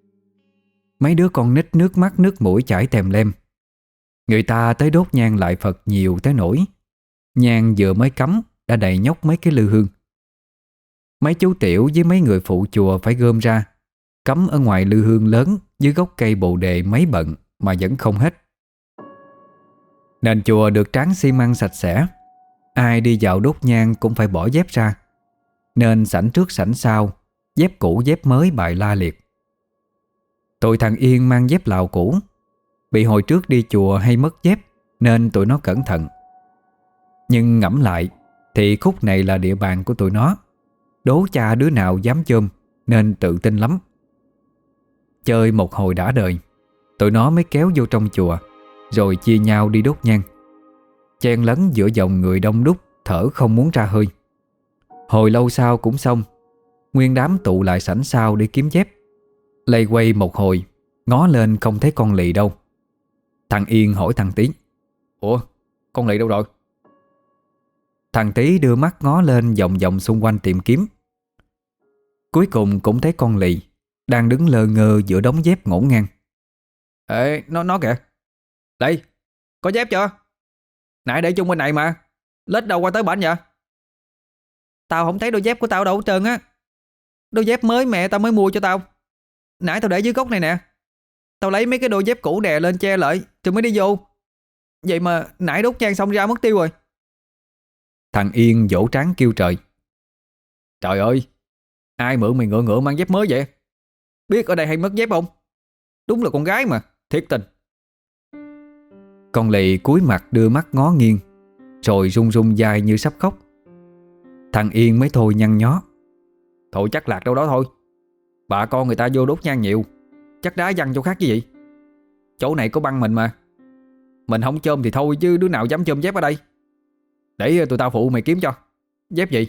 Mấy đứa con nít nước mắt nước mũi chảy tèm lem. Người ta tới đốt nhang lại Phật nhiều tới nỗi nhang vừa mới cắm đã đầy nhóc mấy cái lư hương. Mấy chú tiểu với mấy người phụ chùa phải gom ra cắm ở ngoài lư hương lớn dưới gốc cây bồ đề mấy bận mà vẫn không hết. Nền chùa được tráng xi măng sạch sẽ. Ai đi vào đốt nhang cũng phải bỏ dép ra, nên sảnh trước sảnh sau dép cũ dép mới bày la liệt. Tụi thằng Yên mang dép lào cũ, bị hồi trước đi chùa hay mất dép nên tụi nó cẩn thận. Nhưng ngẫm lại thì khúc này là địa bàn của tụi nó, đố cha đứa nào dám chôm nên tự tin lắm. Chơi một hồi đã đời, tụi nó mới kéo vô trong chùa, rồi chia nhau đi đốt nhang. Chen lấn giữa dòng người đông đúc, thở không muốn ra hơi. Hồi lâu sau cũng xong. Nguyên đám tụ lại sảnh sau để kiếm dép. Lây quay một hồi, ngó lên không thấy con lì đâu. Thằng Yên hỏi thằng Tí: "Ủa, con lì đâu rồi?" Thằng Tí đưa mắt ngó lên vòng vòng xung quanh tìm kiếm. Cuối cùng cũng thấy con lì đang đứng lơ ngơ giữa đống dép ngổn ngang. Ê, nó kìa. Đây, có dép chưa? Nãy để chung bên này mà. Lết đâu qua tới bển vậy? Tao không thấy đôi dép của tao đâu hết trơn á. Đôi dép mới mẹ tao mới mua cho tao. Nãy tao để dưới gốc này nè. Tao lấy mấy cái đôi dép cũ đè lên che lại rồi mới đi vô. Vậy mà nãy đốt nhang xong ra mất tiêu rồi. Thằng Yên vỗ trán kêu trời: "Trời ơi, ai mượn mày ngựa ngựa mang dép mới vậy? Biết ở đây hay mất dép không? Đúng là con gái mà, thiệt tình." Con lì cúi mặt đưa mắt ngó nghiêng, rồi run run vai như sắp khóc. Thằng Yên mới thôi nhăn nhó: "Thôi chắc lạc đâu đó thôi. Bà con người ta vô đốt nhang nhiều, chắc đá văng chỗ khác chứ gì. Chỗ này có băng mình mà. Mình không chôm thì thôi chứ đứa nào dám chôm dép ở đây. Để tụi tao phụ mày kiếm cho. Dép gì?"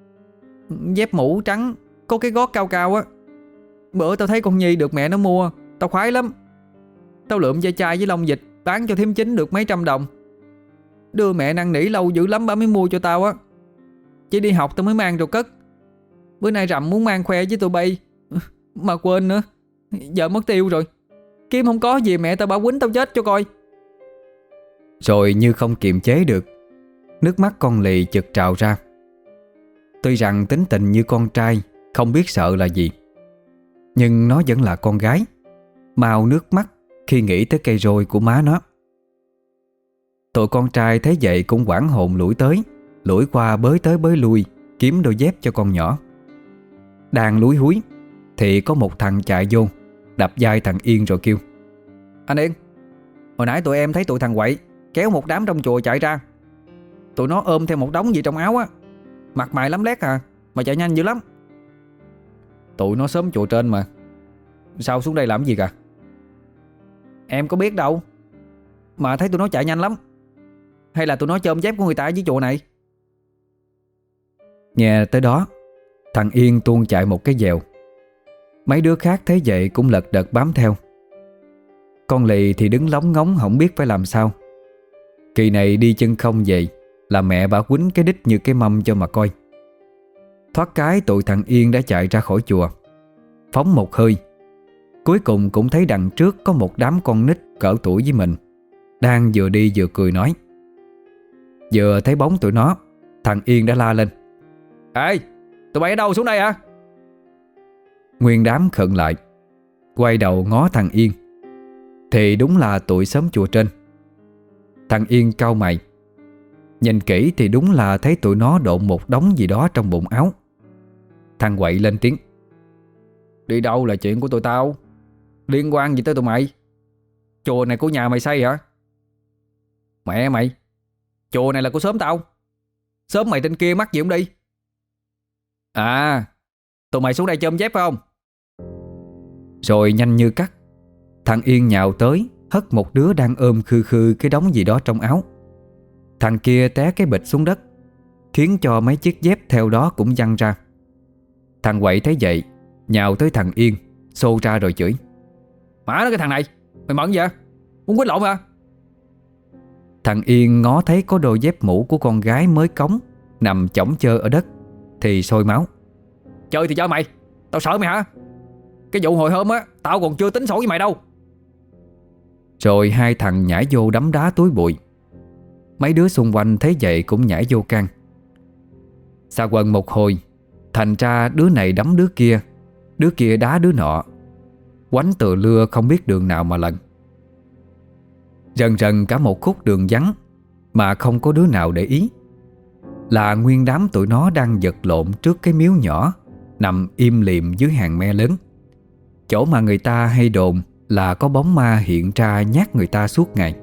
Dép mũ trắng, có cái gót cao cao á. Bữa tao thấy con Nhi được mẹ nó mua, tao khoái lắm. Tao lượm dây chai với lông vịt bán cho thím Chính được mấy trăm đồng. Đưa mẹ năn nỉ lâu dữ lắm bà mới mua cho tao á. Chỉ đi học tao mới mang rồi cất. Bữa nay rằm muốn mang khoe với tụi bay mà quên nữa. Giờ mất tiêu rồi. Kiếm không có gì mẹ tao bảo quýnh tao chết cho coi. Rồi như không kiềm chế được, nước mắt con lì chực trào ra. Tuy rằng tính tình như con trai, không biết sợ là gì, nhưng nó vẫn là con gái, mau nước mắt khi nghĩ tới cây roi của má nó. Tụi con trai thấy vậy cũng hoảng hồn lủi tới, lủi qua bới tới bới lui kiếm đôi dép cho con nhỏ. Đang lúi húi thì có một thằng chạy vô, đập vai thằng Yên rồi kêu: "Anh Yên, hồi nãy tụi em thấy tụi thằng quậy kéo một đám trong chùa chạy ra. Tụi nó ôm theo một đống gì trong áo á. Mặt mày lấm lét à, mà chạy nhanh dữ lắm." "Tụi nó xóm chùa trên mà. Sao xuống đây làm gì cả?" "Em có biết đâu, mà thấy tụi nó chạy nhanh lắm. Hay là tụi nó chôm dép của người ta dưới chùa này?" Nghe tới đó, thằng Yên tuôn chạy một cái dèo. Mấy đứa khác thấy vậy cũng lật đật bám theo. Con lì thì đứng lóng ngóng không biết phải làm sao. Kỳ này đi chân không về là mẹ bà quýnh cái đít như cái mâm cho mà coi. Thoát cái tụi thằng Yên đã chạy ra khỏi chùa, phóng một hơi. Cuối cùng cũng thấy đằng trước có một đám con nít cỡ tuổi với mình, đang vừa đi vừa cười nói. Vừa thấy bóng tụi nó, thằng Yên đã la lên: "Ê, tụi bay ở đâu xuống đây hả?" Nguyên đám khựng lại, quay đầu ngó thằng Yên, thì đúng là tụi xóm chùa trên. Thằng Yên cau mày, nhìn kỹ thì đúng là thấy tụi nó độn một đống gì đó trong bụng áo. Thằng quậy lên tiếng: "Đi đâu là chuyện của tụi tao, liên quan gì tới tụi mày? Chùa này của nhà mày xây hả?" "Mẹ mày, chùa này là của xóm tao. Xóm mày trên kia mắc gì không đi?" "À, tụi mày xuống đây chôm dép phải không?" Rồi nhanh như cắt, thằng Yên nhào tới hất một đứa đang ôm khư khư cái đống gì đó trong áo. Thằng kia té cái bịch xuống đất, khiến cho mấy chiếc dép theo đó cũng văng ra. Thằng quậy thấy vậy nhào tới thằng Yên, xô ra rồi chửi: Mã nó cái thằng này, mày mận vậy? Muốn quýnh lộn hả? Thằng Yên ngó thấy có đôi dép mũ của con gái mới cống nằm chõng chơ ở đất thì sôi máu: Chơi thì cho mày, tao sợ mày hả? Cái vụ hồi hôm á, tao còn chưa tính sổ với mày đâu. Rồi hai thằng nhảy vô đấm đá túi bụi. Mấy đứa xung quanh thấy vậy cũng nhảy vô can. Xà quần một hồi, thành ra đứa này đấm đứa kia đá đứa nọ, quánh từ lưa không biết đường nào mà lần. Dần dần cả một khúc đường vắng mà không có đứa nào để ý, là nguyên đám tụi nó đang giật lộn trước cái miếu nhỏ nằm im lìm dưới hàng me lớn, chỗ mà người ta hay đồn là có bóng ma hiện ra nhát người ta suốt ngày.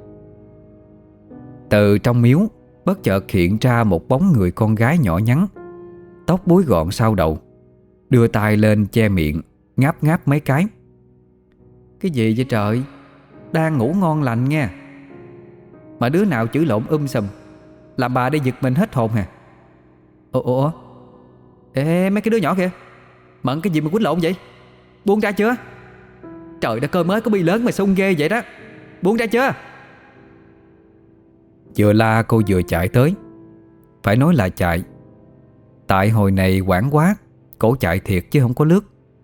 Từ trong miếu bất chợt hiện ra một bóng người con gái nhỏ nhắn, tóc búi gọn sau đầu, đưa tay lên che miệng, ngáp ngáp mấy cái. Cái gì vậy trời? Đang ngủ ngon lành nha, mà đứa nào chửi lộn sùm, làm bà đây giật mình hết hồn hả? Ủa? Ê, mấy cái đứa nhỏ kìa, mận cái gì mà quýnh lộn vậy? Buông ra chưa? Trời đất ơi, mới có bi lớn mà xung ghê vậy đó. Buông ra chưa? Vừa la cô vừa chạy tới. Phải nói là chạy, tại hồi này quảng quá, cổ chạy thiệt chứ không có lướt.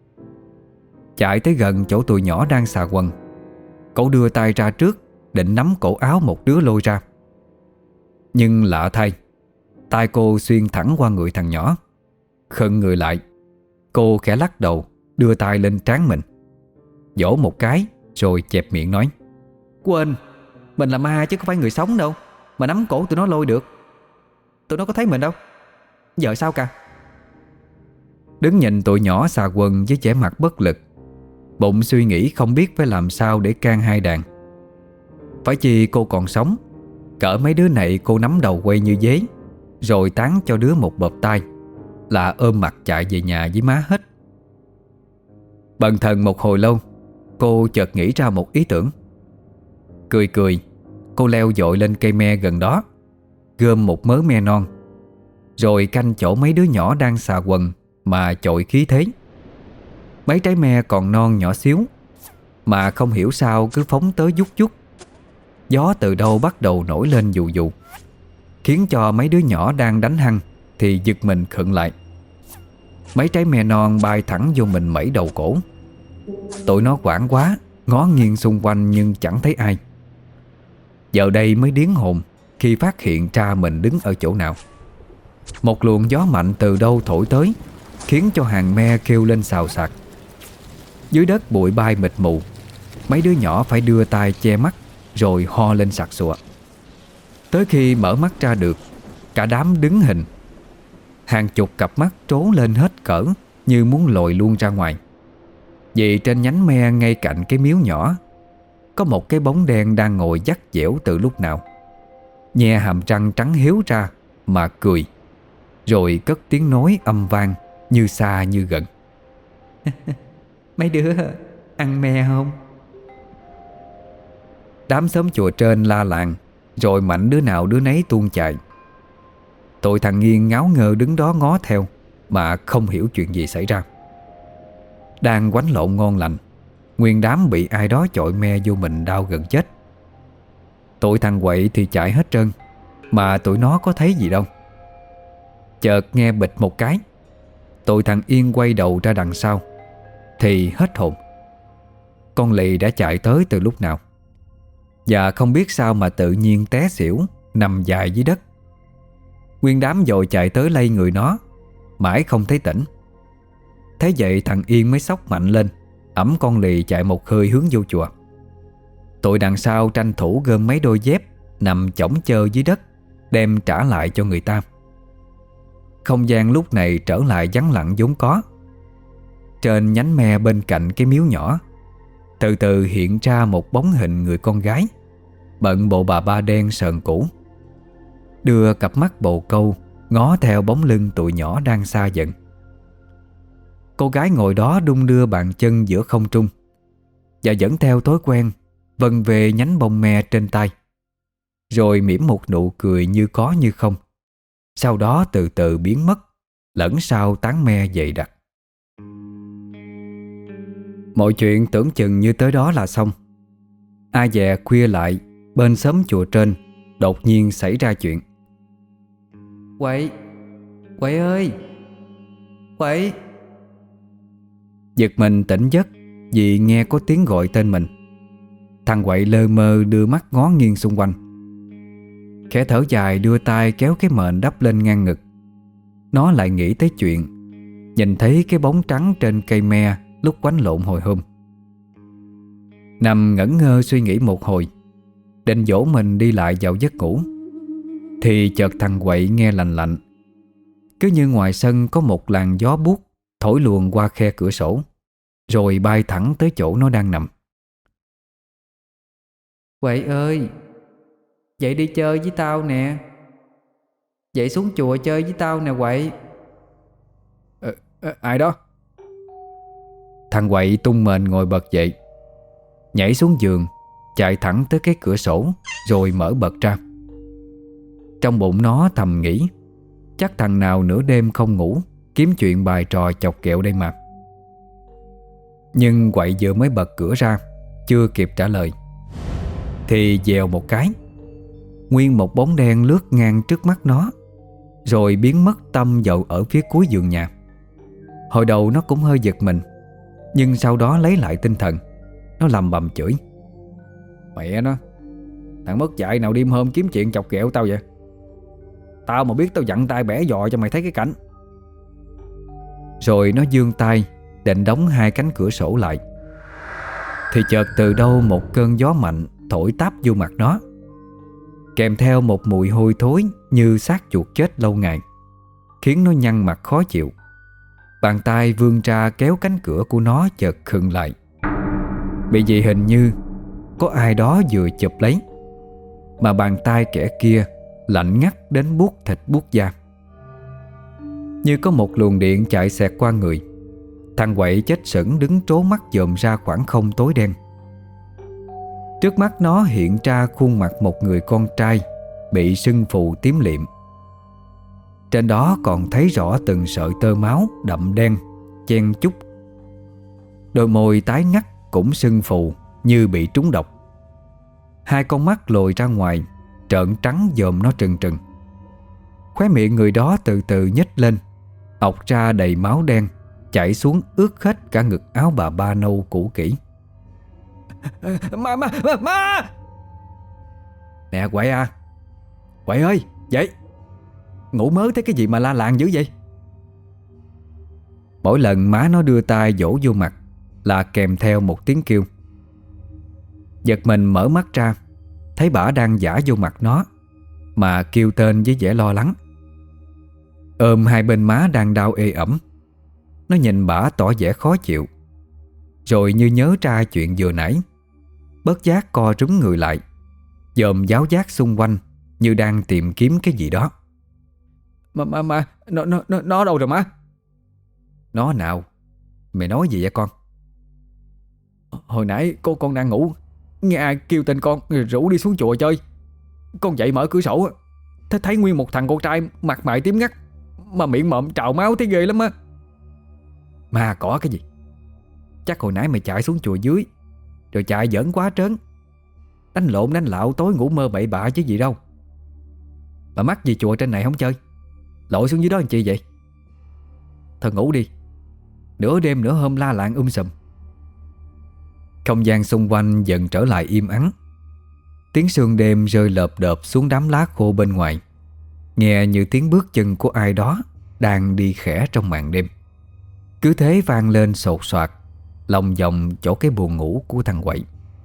Chạy tới gần chỗ tụi nhỏ đang xà quần, cổ đưa tay ra trước định nắm cổ áo một đứa lôi ra. Nhưng lạ thay, tay cô xuyên thẳng qua người thằng nhỏ. Khựng người lại, cô khẽ lắc đầu, đưa tay lên trán mình, vỗ một cái rồi chẹp miệng nói: Quên, mình là ma chứ không phải người sống đâu mà nắm cổ tụi nó lôi được. Tụi nó có thấy mình đâu, giờ sao cả? Đứng nhìn tụi nhỏ xà quần với vẻ mặt bất lực, bụng suy nghĩ không biết phải làm sao để can hai đàn. Phải chi cô còn sống, cỡ mấy đứa này cô nắm đầu quay như dế, rồi tán cho đứa một bợp tai là ôm mặt chạy về nhà với má hết. Bần thần một hồi lâu, cô chợt nghĩ ra một ý tưởng. Cười cười, cô leo dội lên cây me gần đó, gom một mớ me non, rồi canh chỗ mấy đứa nhỏ đang xà quần mà chội khí thế. Mấy trái me còn non nhỏ xíu, mà không hiểu sao cứ phóng tới vút vút. Gió từ đâu bắt đầu nổi lên vù vù, khiến cho mấy đứa nhỏ đang đánh hăng thì giật mình khựng lại. Mấy trái me non bay thẳng vô mình mẩy đầu cổ. Tụi nó hoảng quá, ngó nghiêng xung quanh nhưng chẳng thấy ai. Giờ đây mới điếng hồn khi phát hiện ra mình đứng ở chỗ nào. Một luồng gió mạnh từ đâu thổi tới, khiến cho hàng me kêu lên xào xạc. Dưới đất bụi bay mịt mù, mấy đứa nhỏ phải đưa tay che mắt rồi ho lên sặc sụa. Tới khi mở mắt ra được, cả đám đứng hình. Hàng chục cặp mắt trố lên hết cỡ, như muốn lồi luôn ra ngoài. Vì trên nhánh me ngay cạnh cái miếu nhỏ, có một cái bóng đen đang ngồi dắt dẻo từ lúc nào, nhe hàm răng trắng hiếu ra mà cười, rồi cất tiếng nói âm vang như xa như gần: Mấy đứa ăn me không? Đám xóm chùa trên la làng, rồi mạnh đứa nào đứa nấy tuôn chạy. Tụi thằng Nghiên ngáo ngơ đứng đó ngó theo mà không hiểu chuyện gì xảy ra. Đang quánh lộn ngon lành, nguyên đám bị ai đó chọi me vô mình đau gần chết. Tụi thằng quậy thì chạy hết trơn, mà tụi nó có thấy gì đâu. Chợt nghe bịch một cái, tụi thằng Yên quay đầu ra đằng sau thì hết hồn. Con lì đã chạy tới từ lúc nào, và không biết sao mà tự nhiên té xỉu nằm dài dưới đất. Nguyên đám vội chạy tới lay người nó, mãi không thấy tỉnh. Thế vậy thằng Yên mới xốc mạnh lên, ẵm con lì chạy một hơi hướng vô chùa. Tụi đằng sau tranh thủ gom mấy đôi dép nằm chõng chơ dưới đất, đem trả lại cho người ta. Không gian lúc này trở lại vắng lặng vốn có. Trên nhánh me bên cạnh cái miếu nhỏ, từ từ hiện ra một bóng hình người con gái, bận bộ bà ba đen sờn cũ, đưa cặp mắt bồ câu ngó theo bóng lưng tụi nhỏ đang xa dần. Cô gái ngồi đó đung đưa bàn chân giữa không trung, và vẫn theo thói quen vần về nhánh bông me trên tay, rồi mỉm một nụ cười như có như không, sau đó từ từ biến mất lẫn sau tán me dày đặc. Mọi chuyện tưởng chừng như tới đó là xong. Ai dè khuya lại, bên xóm chùa trên đột nhiên xảy ra chuyện. Quậy, Quậy ơi, Quậy. Giật mình tỉnh giấc vì nghe có tiếng gọi tên mình. Thằng Quậy lơ mơ đưa mắt ngó nghiêng xung quanh. Khẽ thở dài đưa tay kéo cái mền đắp lên ngang ngực. Nó lại nghĩ tới chuyện nhìn thấy cái bóng trắng trên cây me lúc quánh lộn hồi hôm. Nằm ngẩn ngơ suy nghĩ một hồi, định dỗ mình đi lại vào giấc ngủ, thì chợt thằng Quậy nghe lành lạnh, cứ như ngoài sân có một làn gió buốt thổi luồn qua khe cửa sổ, rồi bay thẳng tới chỗ nó đang nằm. Quậy ơi, dậy đi chơi với tao nè. Dậy xuống chùa chơi với tao nè Quậy. Ai đó? Thằng Quậy tung mền ngồi bật dậy, nhảy xuống giường, chạy thẳng tới cái cửa sổ, rồi mở bật ra. Trong bụng nó thầm nghĩ, chắc thằng nào nửa đêm không ngủ kiếm chuyện bài trò chọc kẹo đây mà. Nhưng Quậy vừa mới bật cửa ra, chưa kịp trả lời thì dèo một cái, nguyên một bóng đen lướt ngang trước mắt nó, rồi biến mất tăm vào ở phía cuối giường nhà. Hồi đầu nó cũng hơi giật mình, nhưng sau đó lấy lại tinh thần. Nó lầm bầm chửi: Mẹ nó, thằng mất dạy nào đêm hôm kiếm chuyện chọc ghẹo tao vậy? Tao mà biết tao dặn tay bẻ giò cho mày thấy cái cảnh. Rồi nó giương tay định đóng hai cánh cửa sổ lại, thì chợt từ đâu một cơn gió mạnh thổi táp vô mặt nó, kèm theo một mùi hôi thối như xác chuột chết lâu ngày, khiến nó nhăn mặt khó chịu. Bàn tay vươn ra kéo cánh cửa của nó chợt khựng lại, bị vì hình như có ai đó vừa chụp lấy, mà bàn tay kẻ kia lạnh ngắt đến buốt thịt buốt da. Như có một luồng điện chạy xẹt qua người. Thằng Quậy chết sững đứng trố mắt dòm ra khoảng không tối đen. Trước mắt nó hiện ra khuôn mặt một người con trai bị sưng phù tím liệm. Trên đó còn thấy rõ từng sợi tơ máu đậm đen chen chúc. Đôi môi tái ngắt cũng sưng phù như bị trúng độc. Hai con mắt lồi ra ngoài trợn trắng dòm nó trừng trừng. Khóe miệng người đó từ từ nhếch lên, ọc ra đầy máu đen chảy xuống ướt hết cả ngực áo bà ba nâu cũ kỹ. Ma! Nè Quậy à, Quậy ơi, dậy! Ngủ mớ thấy cái gì mà la làng dữ vậy? Mỗi lần má nó đưa tay vỗ vô mặt là kèm theo một tiếng kêu. Giật mình mở mắt ra, thấy bả đang vả vô mặt nó, mà kêu tên với vẻ lo lắng. Ôm hai bên má đang đau ê ẩm, nó nhìn bả tỏ vẻ khó chịu, rồi như nhớ ra chuyện vừa nãy, bất giác co rúm người lại, dòm giáo giác xung quanh như đang tìm kiếm cái gì đó. Nó đâu rồi má? Nó nào? Mày nói gì vậy con? Hồi nãy con đang ngủ, nghe ai kêu tên con rủ đi xuống chùa chơi. Con dậy mở cửa sổ, thấy nguyên một thằng con trai mặt mày tím ngắt, mà miệng mộm trào máu thấy ghê lắm á. Ma cỏ cái gì? Chắc hồi nãy mày chạy xuống chùa dưới, rồi chạy giỡn quá trớn, đánh lộn đánh lạo tối ngủ mơ bậy bạ chứ gì đâu. Mà mắc gì chùa trên này không chơi, lội xuống dưới đó làm chi vậy? Thôi ngủ đi, nửa đêm nửa hôm la làng sùm. Không gian xung quanh dần trở lại im ắng. Tiếng sương đêm rơi lợp đợp xuống đám lá khô bên ngoài, nghe như tiếng bước chân của ai đó đang đi khẽ trong màn đêm. Cứ thế vang lên sột soạt, lòng vòng chỗ cái buồng ngủ của thằng Quậy.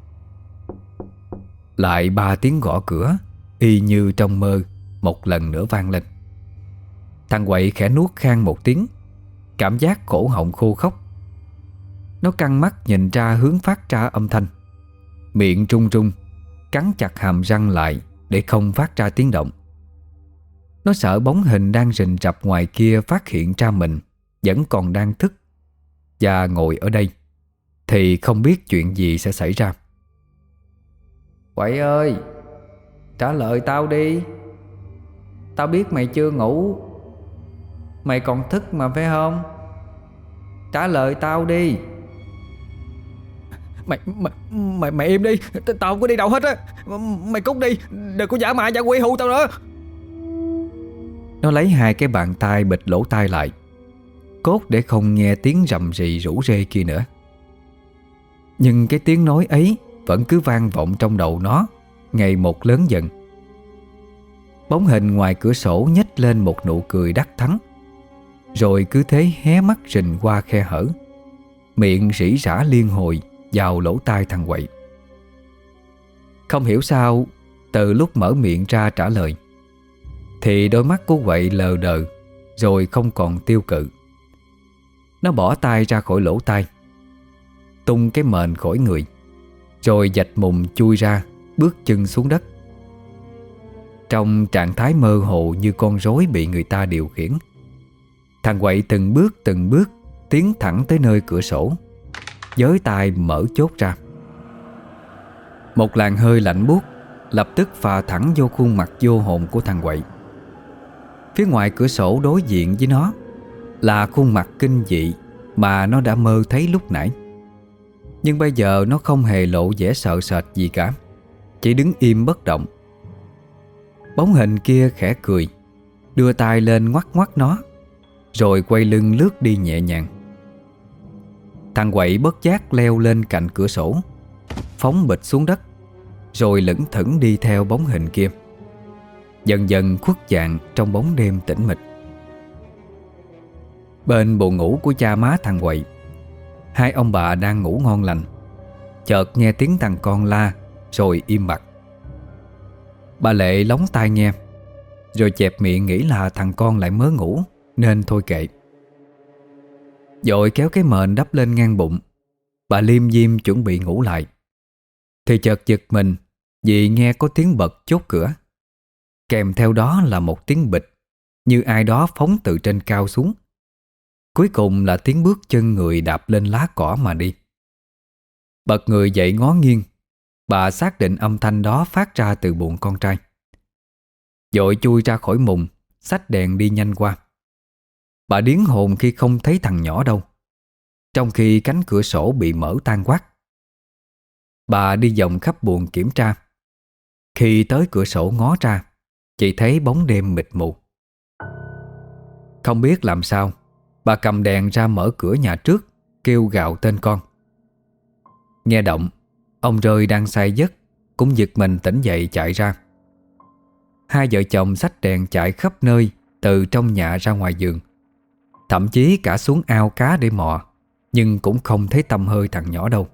Lại 3 tiếng gõ cửa y như trong mơ một lần nữa vang lên. Thằng Quậy khẽ nuốt khan một tiếng, cảm giác cổ họng khô khốc. Nó căng mắt nhìn ra hướng phát ra âm thanh, miệng trung trung, cắn chặt hàm răng lại để không phát ra tiếng động. Nó sợ bóng hình đang rình rập ngoài kia phát hiện ra mình vẫn còn đang thức và ngồi ở đây, thì không biết chuyện gì sẽ xảy ra. Quậy ơi, trả lời tao đi. Tao biết mày chưa ngủ, mày còn thức mà phải không? Trả lời tao đi. Mày im đi. Tao không có đi đâu hết á. Mày cút đi. Đừng có giả mạ giả quỷ hù tao nữa. Nó lấy hai cái bàn tay bịt lỗ tai lại, cốt để không nghe tiếng rầm rì rủ rê kia nữa. Nhưng cái tiếng nói ấy vẫn cứ vang vọng trong đầu nó, ngày một lớn dần. Bóng hình ngoài cửa sổ nhếch lên một nụ cười đắc thắng, rồi cứ thế hé mắt rình qua khe hở, miệng rỉ rả liên hồi vào lỗ tai thằng Quậy. Không hiểu sao, từ lúc mở miệng ra trả lời thì đôi mắt của Quậy lờ đờ, rồi không còn tiêu cự. Nó bỏ tay ra khỏi lỗ tai, tung cái mền khỏi người, rồi dạch mùng chui ra, bước chân xuống đất. Trong trạng thái mơ hồ như con rối bị người ta điều khiển, thằng Quậy từng bước tiến thẳng tới nơi cửa sổ, giới tay mở chốt ra. Một làn hơi lạnh buốt lập tức phà thẳng vô khuôn mặt vô hồn của thằng Quậy. Phía ngoài cửa sổ đối diện với nó là khuôn mặt kinh dị mà nó đã mơ thấy lúc nãy. Nhưng bây giờ nó không hề lộ vẻ sợ sệt gì cả, chỉ đứng im bất động. Bóng hình kia khẽ cười, đưa tay lên ngoắc ngoắc nó, rồi quay lưng lướt đi nhẹ nhàng. Thằng Quậy bất giác leo lên cạnh cửa sổ, phóng bịch xuống đất, rồi lững thững đi theo bóng hình kia, dần dần khuất dạng trong bóng đêm tĩnh mịch. Bên buồng ngủ của cha má thằng Quậy, hai ông bà đang ngủ ngon lành, chợt nghe tiếng thằng con la, rồi im bặt. Bà Lệ lóng tai nghe, rồi chẹp miệng nghĩ là thằng con lại mới ngủ, nên thôi kệ. Vội kéo cái mền đắp lên ngang bụng, bà liêm diêm chuẩn bị ngủ lại, thì chợt giật mình vì nghe có tiếng bật chốt cửa, kèm theo đó là một tiếng bịch như ai đó phóng từ trên cao xuống. Cuối cùng là tiếng bước chân người đạp lên lá cỏ mà đi. Bật người dậy ngó nghiêng, bà xác định âm thanh đó phát ra từ buồng con trai. Vội chui ra khỏi mùng, xách đèn đi nhanh qua. Bà điếng hồn khi không thấy thằng nhỏ đâu, trong khi cánh cửa sổ bị mở tan quát. Bà đi vòng khắp buồng kiểm tra. Khi tới cửa sổ ngó ra, chỉ thấy bóng đêm mịt mù. Không biết làm sao, bà cầm đèn ra mở cửa nhà trước, kêu gào tên con. Nghe động, ông Rơi đang say giấc cũng giật mình tỉnh dậy chạy ra. Hai vợ chồng xách đèn chạy khắp nơi, từ trong nhà ra ngoài vườn, thậm chí cả xuống ao cá để mò, nhưng cũng không thấy tăm hơi thằng nhỏ đâu.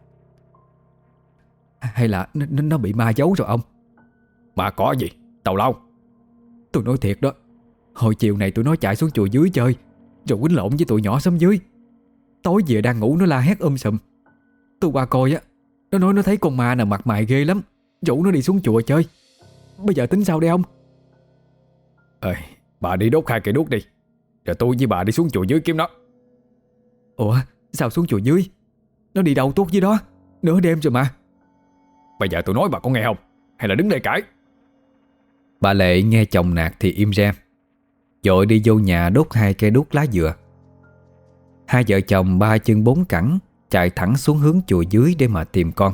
Hay là nó bị ma giấu rồi ông? Ma có gì, tào lao. Tôi nói thiệt đó, hồi chiều này tụi nó chạy xuống chùa dưới chơi, rồi quýnh lộn với tụi nhỏ xóm dưới. Tối về đang ngủ nó la hét sùm. Tôi qua coi á, nó nói nó thấy con ma nào mặt mày ghê lắm, rủ nó đi xuống chùa chơi. Bây giờ tính sao đây ông? Bà đi đốt 2 cây đuốc đi, rồi tôi với bà đi xuống chùa dưới kiếm nó. Ủa sao xuống chùa dưới? Nó đi đâu tuốt dưới đó, nửa đêm rồi mà. Bây giờ tôi nói bà có nghe không, hay là đứng đây cãi? Bà Lệ nghe chồng nạt thì im re, vội đi vô nhà đốt 2 cây đuốc lá dừa. Hai vợ chồng 3 chân 4 cẳng chạy thẳng xuống hướng chùa dưới để mà tìm con.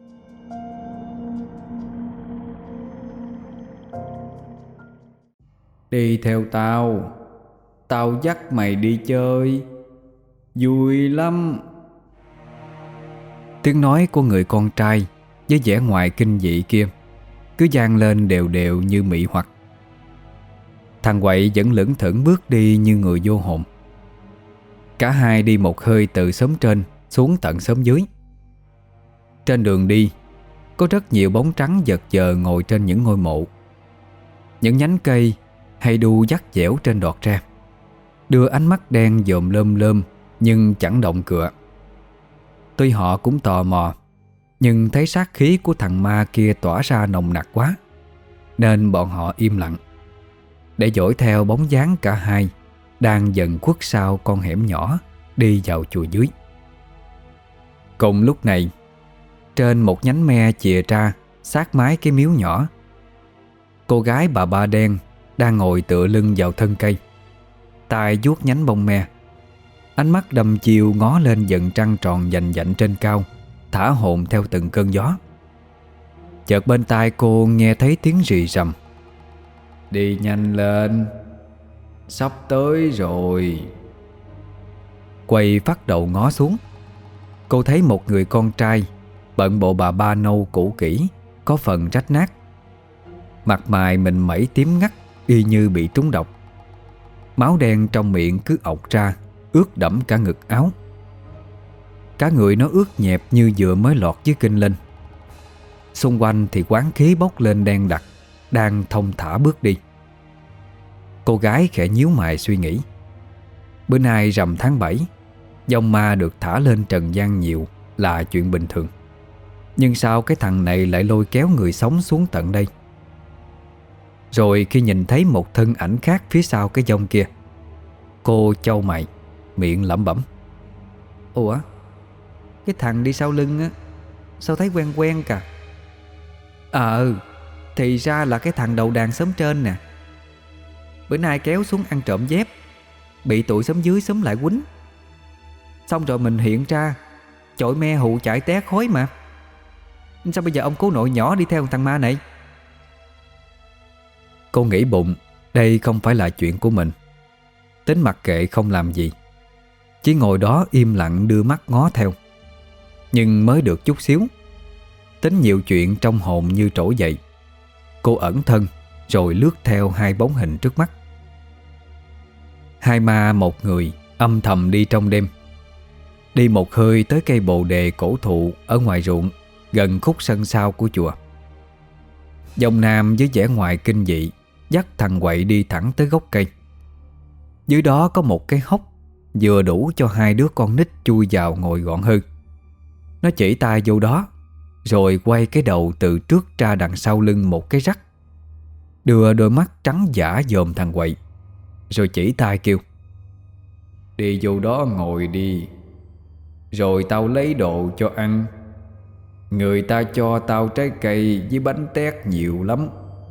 Đi theo tao, tao dắt mày đi chơi, vui lắm. Tiếng nói của người con trai với vẻ ngoài kinh dị kia cứ vang lên đều đều như mị hoặc. Thằng Quậy vẫn lững thững bước đi như người vô hồn. Cả hai đi một hơi từ xóm trên xuống tận xóm dưới. Trên đường đi, có rất nhiều bóng trắng vật vờ ngồi trên những ngôi mộ. Những nhánh cây hay đu dắt dẻo trên đọt tre, đưa ánh mắt đen dòm lơm lơm nhưng chẳng động cựa. Tuy họ cũng tò mò, nhưng thấy sát khí của thằng ma kia tỏa ra nồng nặc quá, nên bọn họ im lặng, để dõi theo bóng dáng cả hai đang dần khuất sau con hẻm nhỏ đi vào chùa dưới. Cùng lúc này, trên một nhánh me chìa ra sát mái cái miếu nhỏ, cô gái bà ba đen đang ngồi tựa lưng vào thân cây, tay vuốt nhánh bông me, ánh mắt đăm chiêu ngó lên dần trăng tròn vành vạnh trên cao, thả hồn theo từng cơn gió. Chợt bên tai cô nghe thấy tiếng rì rầm: "Đi nhanh lên, sắp tới rồi." Quay phát đầu ngó xuống, cô thấy một người con trai bận bộ bà ba nâu cũ kỹ, có phần rách nát. Mặt mày mình mẩy tím ngắt, y như bị trúng độc. Máu đen trong miệng cứ ọc ra, ướt đẫm cả ngực áo. Cả người nó ướt nhẹp như vừa mới lọt dưới kinh linh. Xung quanh thì oán khí bốc lên đen đặc, đang thong thả bước đi. Cô gái khẽ nhíu mày suy nghĩ. Bữa nay rằm tháng 7, dòng ma được thả lên trần gian nhiều là chuyện bình thường. Nhưng sao cái thằng này lại lôi kéo người sống xuống tận đây? Rồi khi nhìn thấy một thân ảnh khác phía sau cái dông kia, cô chau mày, miệng lẩm bẩm: "Ủa, cái thằng đi sau lưng á, sao thấy quen quen cả?" Thì ra là cái thằng đầu đàn xóm trên nè. Bữa nay kéo xuống ăn trộm dép, bị tụi xóm dưới xúm lại quýnh. Xong rồi mình hiện ra, chọi me hụ chạy té khói mà. Sao bây giờ ông cố nội nhỏ đi theo thằng ma này? Cô nghĩ bụng đây không phải là chuyện của mình. Tính mặc kệ không làm gì, chỉ ngồi đó im lặng đưa mắt ngó theo. Nhưng mới được chút xíu, tính nhiều chuyện trong hồn như trỗi dậy. Cô ẩn thân rồi lướt theo hai bóng hình trước mắt. Hai ma một người âm thầm đi trong đêm. Đi một hơi tới cây bồ đề cổ thụ ở ngoài ruộng, gần khúc sân sau của chùa. Dòng nam với vẻ ngoài kinh dị dắt thằng quậy đi thẳng tới gốc cây. Dưới đó có một cái hốc vừa đủ cho hai đứa con nít chui vào ngồi gọn hơn. Nó chỉ tay vô đó, rồi quay cái đầu từ trước ra đằng sau lưng một cái rắc, đưa đôi mắt trắng dã dòm thằng quậy, rồi chỉ tay kêu: "Đi vô đó ngồi đi, rồi tao lấy đồ cho ăn. Người ta cho tao trái cây với bánh tét nhiều lắm."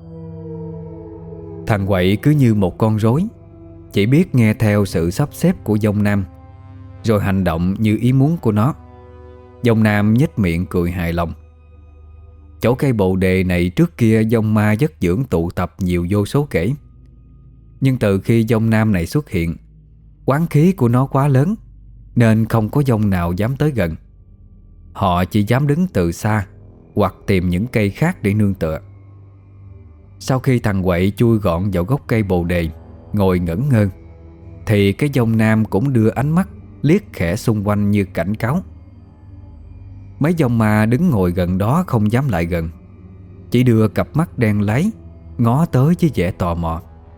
Thằng quậy cứ như một con rối, chỉ biết nghe theo sự sắp xếp của dông nam, rồi hành động như ý muốn của nó. Dông nam nhếch miệng cười hài lòng. Chỗ cây bồ đề này trước kia dông ma dất dưỡng tụ tập nhiều vô số kể. Nhưng từ khi dông nam này xuất hiện, oán khí của nó quá lớn, nên không có dông nào dám tới gần. Họ chỉ dám đứng từ xa, hoặc tìm những cây khác để nương tựa. Sau khi thằng quậy chui gọn vào gốc cây bồ đề, ngồi ngẩn ngơ, thì cái dông nam cũng đưa ánh mắt liếc khẽ xung quanh như cảnh cáo. Mấy dông ma đứng ngồi gần đó không dám lại gần, chỉ đưa cặp mắt đen láy ngó tới với vẻ tò mò.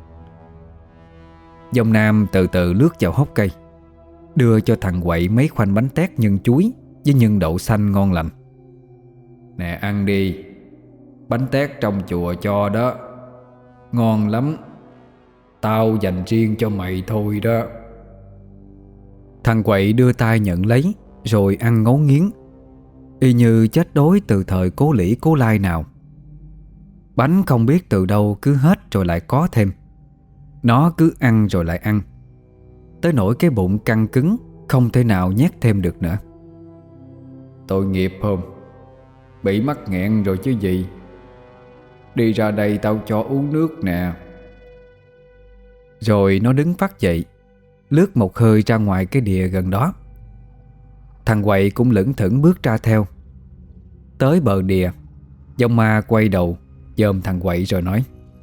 Dông nam từ từ lướt vào hốc cây, đưa cho thằng quậy mấy khoanh bánh tét nhân chuối với nhân đậu xanh ngon lành. "Nè, ăn đi, bánh tét trong chùa cho đó, ngon lắm. Tao dành riêng cho mày thôi đó." Thằng quậy đưa tay nhận lấy, rồi ăn ngấu nghiến, y như chết đói từ thời Cố Lĩ Cố Lai nào. Bánh không biết từ đâu cứ hết rồi lại có thêm. Nó cứ ăn rồi lại ăn, tới nỗi cái bụng căng cứng, không thể nào nhét thêm được nữa. "Tội nghiệp không? Bị mắc nghẹn rồi chứ gì. Đi ra đây tao cho uống nước nè." Rồi nó đứng phát dậy, lướt một hơi ra ngoài cái đìa gần đó. Thằng quậy cũng lững thững bước ra theo. Tới bờ đìa, dông ma quay đầu dòm thằng quậy rồi nói: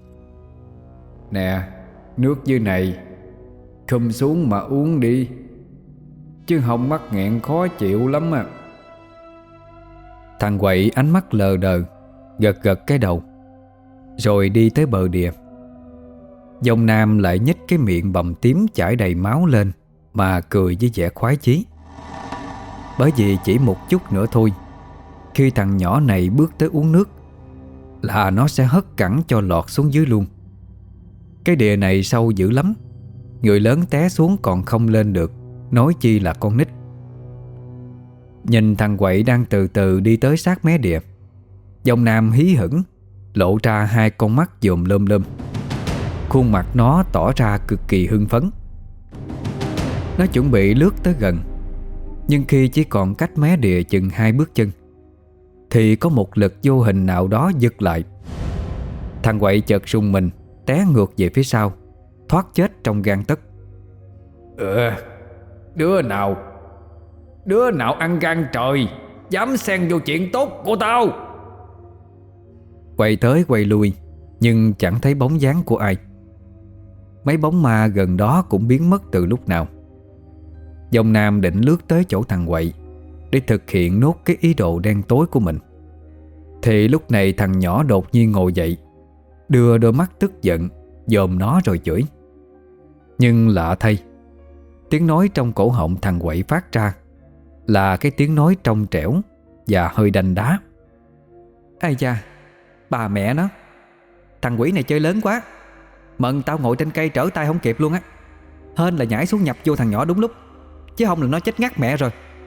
"Nè, nước dưới này, khum xuống mà uống đi, chứ không mắc nghẹn khó chịu lắm à." Thằng quậy ánh mắt lờ đờ, gật gật cái đầu, rồi đi tới bờ đìa. Dông nam lại nhếch cái miệng bầm tím chảy đầy máu lên mà cười với vẻ khoái chí. Bởi vì chỉ một chút nữa thôi, khi thằng nhỏ này bước tới uống nước là nó sẽ hất cẳng cho lọt xuống dưới luôn. Cái đìa này sâu dữ lắm, người lớn té xuống còn không lên được, nói chi là con nít. Nhìn thằng quậy đang từ từ đi tới sát mé đìa, dông nam hí hửng, lộ ra hai con mắt dòm lơm lơm. Khuôn mặt nó tỏ ra cực kỳ hưng phấn. Nó chuẩn bị lướt tới gần, Nhưng khi chỉ còn cách mé địa chừng 2 bước chân thì có một lực vô hình nào đó giật lại. Thằng quậy chợt rùng mình, té ngược về phía sau, thoát chết trong gang tấc. Đứa nào ăn gan trời, dám xen vô chuyện tốt của tao? Quay tới quay lui, nhưng chẳng thấy bóng dáng của ai. Mấy bóng ma gần đó cũng biến mất từ lúc nào. Dòng Nam định lướt tới chỗ thằng quậy để thực hiện nốt cái ý đồ đen tối của mình, thì lúc này thằng nhỏ đột nhiên ngồi dậy, đưa đôi mắt tức giận dòm nó rồi chửi. Nhưng lạ thay, tiếng nói trong cổ họng thằng quậy phát ra là cái tiếng nói trong trẻo và hơi đanh đá. Ây da, bà mẹ nó, thằng quỷ này chơi lớn quá. Mận tao ngồi trên cây trở tay không kịp luôn á. Hên là nhảy xuống nhập vô thằng nhỏ đúng lúc, chứ không là nó chết ngắt mẹ rồi.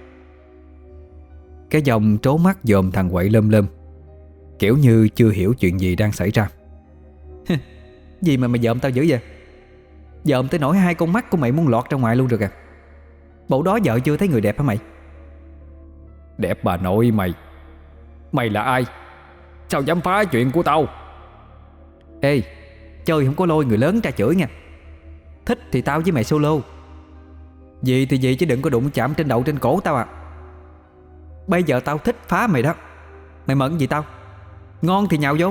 Cái dòng trố mắt dòm thằng quậy lơm lơm, kiểu như chưa hiểu chuyện gì đang xảy ra. Gì mà mày dòm tao dữ vậy? Dòm tới nỗi 2 con mắt của mày muốn lọt ra ngoài luôn rồi kìa. Bộ đó vợ chưa thấy người đẹp hả mày? Đẹp bà nội mày. Mày là ai? Sao dám phá chuyện của tao? Ê, chơi không có lôi người lớn ra chửi nha. Thích thì tao với mày solo. Gì thì gì chứ đừng có đụng chạm trên đầu trên cổ tao à. Bây giờ tao thích phá mày đó. Mày mận gì tao? Ngon thì nhào vô.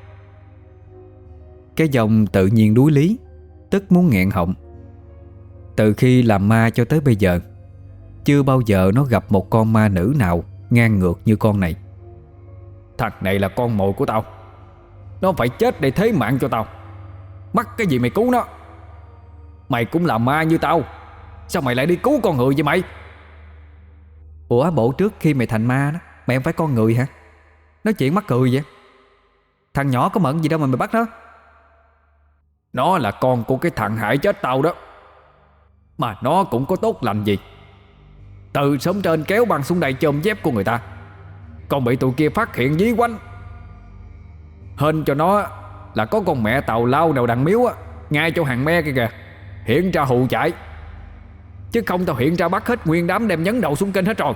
Cái dòng tự nhiên đuối lý, tức muốn nghẹn họng. Từ khi làm ma cho tới bây giờ, chưa bao giờ nó gặp một con ma nữ nào ngang ngược như con này. Thằng này là con mồi của tao. Nó phải chết để thế mạng cho tao. Mắc cái gì mày cứu nó? Mày cũng là ma như tao, sao mày lại đi cứu con người vậy mày? Ủa bộ trước khi mày thành ma đó, mày không phải con người hả? Nói chuyện mắc cười vậy. Thằng nhỏ có mận gì đâu mà mày bắt nó. Nó là con của cái thằng hại chết tao đó. Mà nó cũng có tốt lành gì. Từ sớm trên kéo băng xuống đây chôm dép của người ta, còn bị tụi kia phát hiện dí quanh. Hên cho nó là có con mẹ tàu lao nào đằng miếu á, ngay chỗ hàng me kia kìa, hiện ra hù chạy. Chứ không tao hiện ra bắt hết nguyên đám đem nhấn đầu xuống kênh hết rồi.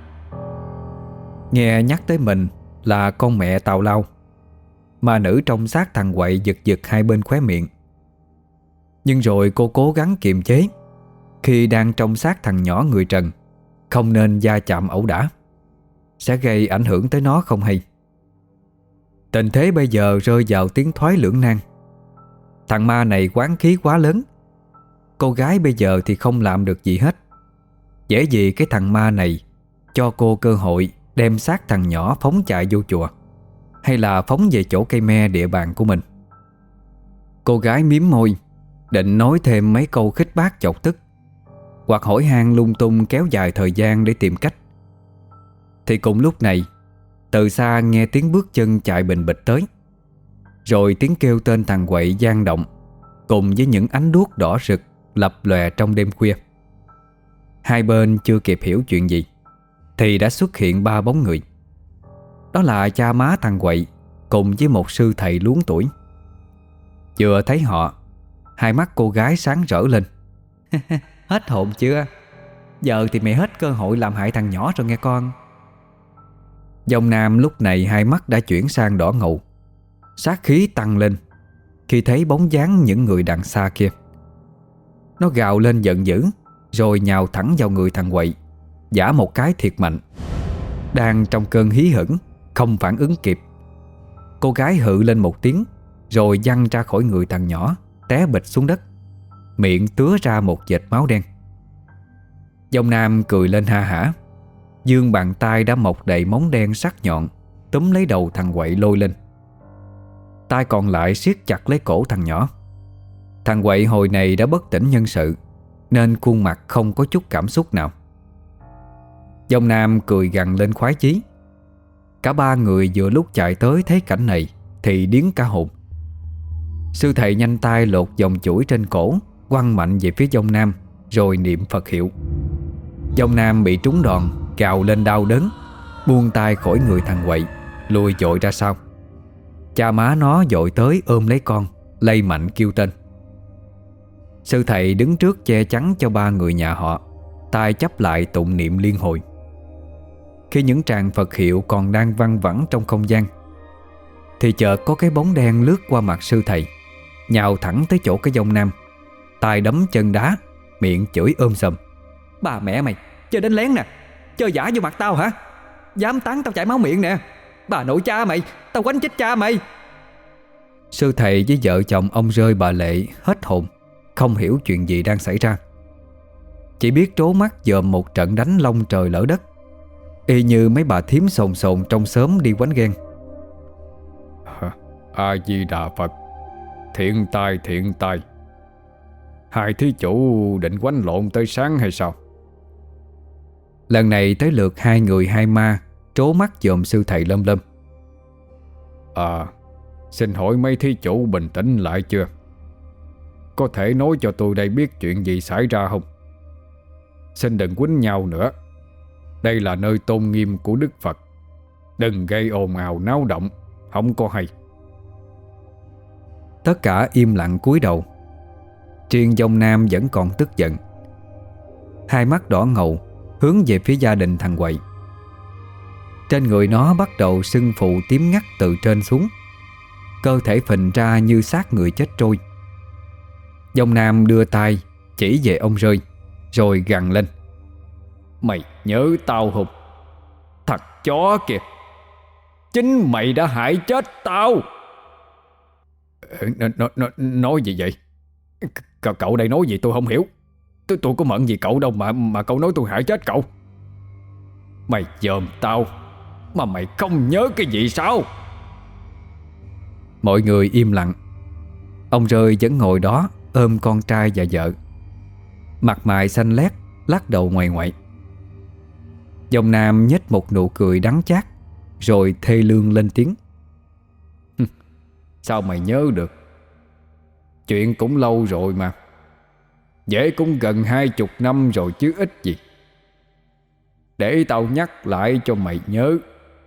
Nghe nhắc tới mình là con mẹ tào lao, ma nữ trong xác thằng quậy giật giật hai bên khóe miệng. Nhưng rồi cô cố gắng kiềm chế khi đang trong xác thằng nhỏ người trần, không nên va chạm ẩu đả, sẽ gây ảnh hưởng tới nó không hay. Tình thế bây giờ rơi vào tiến thoái lưỡng nan. Thằng ma này quán khí quá lớn, cô gái bây giờ thì không làm được gì hết. Dễ gì cái thằng ma này cho cô cơ hội đem xác thằng nhỏ phóng chạy vô chùa, hay là phóng về chỗ cây me địa bàn của mình. Cô gái mím môi, định nói thêm mấy câu khích bác chọc tức, hoặc hỏi han lung tung kéo dài thời gian để tìm cách. Thì cùng lúc này, từ xa nghe tiếng bước chân chạy bình bịch tới, rồi tiếng kêu tên thằng quậy vang động, cùng với những ánh đuốc đỏ rực lập lòe trong đêm khuya. Hai bên chưa kịp hiểu chuyện gì thì đã xuất hiện 3 bóng người. Đó là cha má thằng quậy cùng với một sư thầy luống tuổi. Vừa thấy họ, hai mắt cô gái sáng rỡ lên. Hết hồn chưa? Giờ thì mày hết cơ hội làm hại thằng nhỏ rồi nghe con. Dòng Nam lúc này hai mắt đã chuyển sang đỏ ngầu, sát khí tăng lên khi thấy bóng dáng những người đằng xa kia. Nó gào lên giận dữ, rồi nhào thẳng vào người thằng quậy, giã một cái thiệt mạnh. Đang trong cơn hí hửng, không phản ứng kịp, cô gái hự lên một tiếng, rồi văng ra khỏi người thằng nhỏ, té bịch xuống đất, miệng tứa ra một vệt máu đen. Dòng Nam cười lên ha hả, giương bàn tay đã mọc đầy móng đen sắc nhọn, túm lấy đầu thằng quậy lôi lên. Tay còn lại siết chặt lấy cổ thằng nhỏ. Thằng quậy hồi này đã bất tỉnh nhân sự, nên khuôn mặt không có chút cảm xúc nào. Dòng Nam cười gằn lên khoái chí. Cả 3 người vừa lúc chạy tới thấy cảnh này thì điếng cả hồn. Sư thầy nhanh tay lột vòng chuỗi trên cổ, quăng mạnh về phía Dòng Nam, rồi niệm Phật hiệu. Dòng Nam bị trúng đòn, gào lên đau đớn, buông tay khỏi người thằng quậy, lùi dội ra sau. Cha má nó dội tới ôm lấy con, lay mạnh kêu tên. Sư thầy đứng trước che chắn cho 3 người nhà họ, tay chắp lại tụng niệm liên hồi. Khi những tràng Phật hiệu còn đang văng vẳng trong không gian thì chợt có cái bóng đen lướt qua mặt sư thầy, nhào thẳng tới chỗ cái dông nam, tay đấm chân đá, miệng chửi sầm: "Bà mẹ mày, chơi đánh lén nè, chơi giả vô mặt tao hả? Dám tán tao chảy máu miệng nè. Bà nội cha mày, tao quánh chết cha mày." Sư thầy với vợ chồng ông Rơi bà Lệ hết hồn, không hiểu chuyện gì đang xảy ra. Chỉ biết trố mắt dòm một trận đánh long trời lỡ đất, y như mấy bà thím sồn sồn trong xóm đi quánh ghen. A Di Đà Phật, thiện tai thiện tai. Hai thí chủ định quánh lộn tới sáng hay sao? Lần này tới lượt hai người hai ma trố mắt dòm sư thầy lâm lâm. Xin hỏi mấy thí chủ bình tĩnh lại chưa? Có thể nói cho tôi đây biết chuyện gì xảy ra không? Xin đừng quýnh nhau nữa. Đây là nơi tôn nghiêm của Đức Phật. Đừng gây ồn ào náo động, không có hay. Tất cả im lặng cúi đầu. Riêng dông nam vẫn còn tức giận, hai mắt đỏ ngầu hướng về phía gia đình thằng Quậy. Trên người nó bắt đầu sưng phù tím ngắt từ trên xuống, cơ thể phình ra như xác người chết trôi. Dông nam đưa tay chỉ về ông Rơi, rồi gằn lên: "Mày nhớ tao không? Thằng chó kìa, chính mày đã hại chết tao." Nói gì vậy? Cậu đây nói gì tôi không hiểu. Tôi có mận gì cậu đâu mà cậu nói tôi hại chết cậu. Mày dòm tao mà mày không nhớ cái gì sao? Mọi người im lặng. Ông Rơi vẫn ngồi đó ôm con trai và vợ, mặt mày xanh lét, lắc đầu ngoài ngoại. Dòng nam nhếch một nụ cười đắng chát, rồi thê lương lên tiếng: "Sao mày nhớ được? Chuyện cũng lâu rồi mà. Dễ cũng gần 20 năm rồi chứ ít gì. Để tao nhắc lại cho mày nhớ.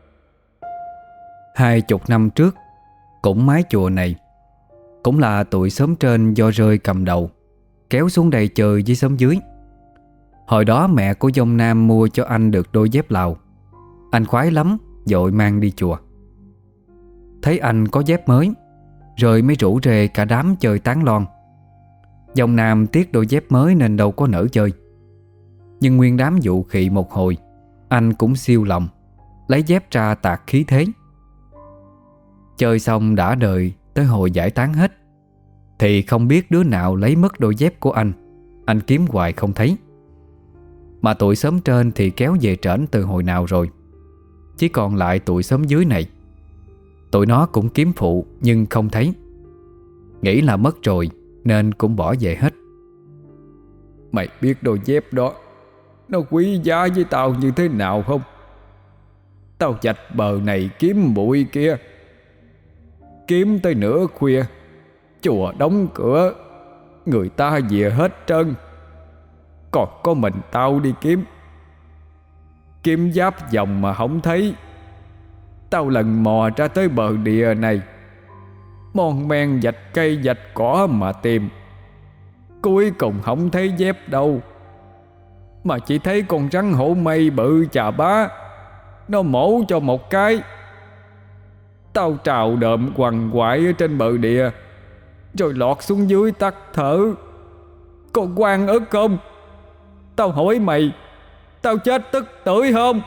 20 năm trước, cũng mái chùa này, cũng là tụi xóm trên do Rơi cầm đầu kéo xuống đây chơi với xóm dưới. Hồi đó mẹ của dông nam mua cho anh được đôi dép Lào. Anh khoái lắm, vội mang đi chùa. Thấy anh có dép mới, rồi mới rủ rê cả đám chơi tán loan. Dông nam tiếc đôi dép mới nên đâu có nỡ chơi. Nhưng nguyên đám dụ khị một hồi, anh cũng siêu lòng, lấy dép ra tạt khí thế. Chơi xong đã đời, tới hồi giải tán hết thì không biết đứa nào lấy mất đôi dép của anh kiếm hoài không thấy. Mà tụi xóm trên thì kéo về trển từ hồi nào rồi, chỉ còn lại tụi xóm dưới này. Tụi nó cũng kiếm phụ nhưng không thấy, nghĩ là mất rồi nên cũng bỏ về hết. Mày biết đôi dép đó nó quý giá với tao như thế nào không? Tao chạch bờ này kiếm bụi kia, kiếm tới nửa khuya, chùa đóng cửa, người ta về hết trơn, còn có mình tao đi kiếm. Kiếm giáp vòng mà không thấy. Tao lần mò ra tới bờ địa này, mon men vạch cây vạch cỏ mà tìm, cuối cùng không thấy dép đâu, mà chỉ thấy con rắn hổ mây bự chà bá, nó mổ cho một cái. Tao trào đờm quằn quại ở trên bờ địa, rồi lọt xuống dưới tắt thở. Còn oan ức không? Tao hỏi mày, tao chết tức tưởi không?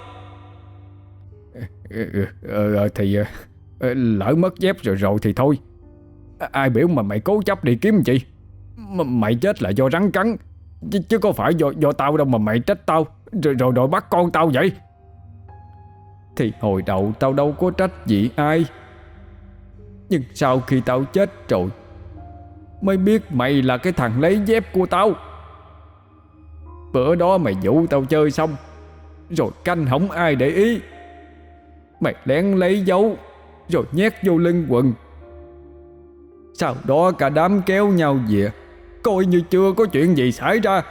Thì lỡ mất dép rồi thì thôi. Ai biểu mà mày cố chấp đi kiếm chị? Mày chết là do rắn cắn, chứ có phải do tao đâu mà mày trách tao rồi bắt con tao vậy. Thì hồi đầu tao đâu có trách gì ai, nhưng sau khi tao chết rồi mới biết mày là cái thằng lấy dép của tao. Bữa đó mày dụ tao chơi xong rồi canh không ai để ý, mày lén lấy dấu rồi nhét vô lưng quần. Sau đó cả đám kéo nhau về, coi như chưa có chuyện gì xảy ra.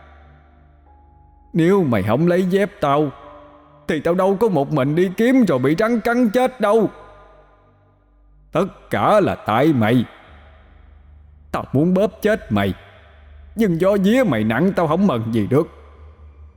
Nếu mày không lấy dép tao thì tao đâu có một mình đi kiếm rồi bị rắn cắn chết đâu. Tất cả là tại mày. Tao muốn bóp chết mày, nhưng do vía mày nặng tao không mần gì được.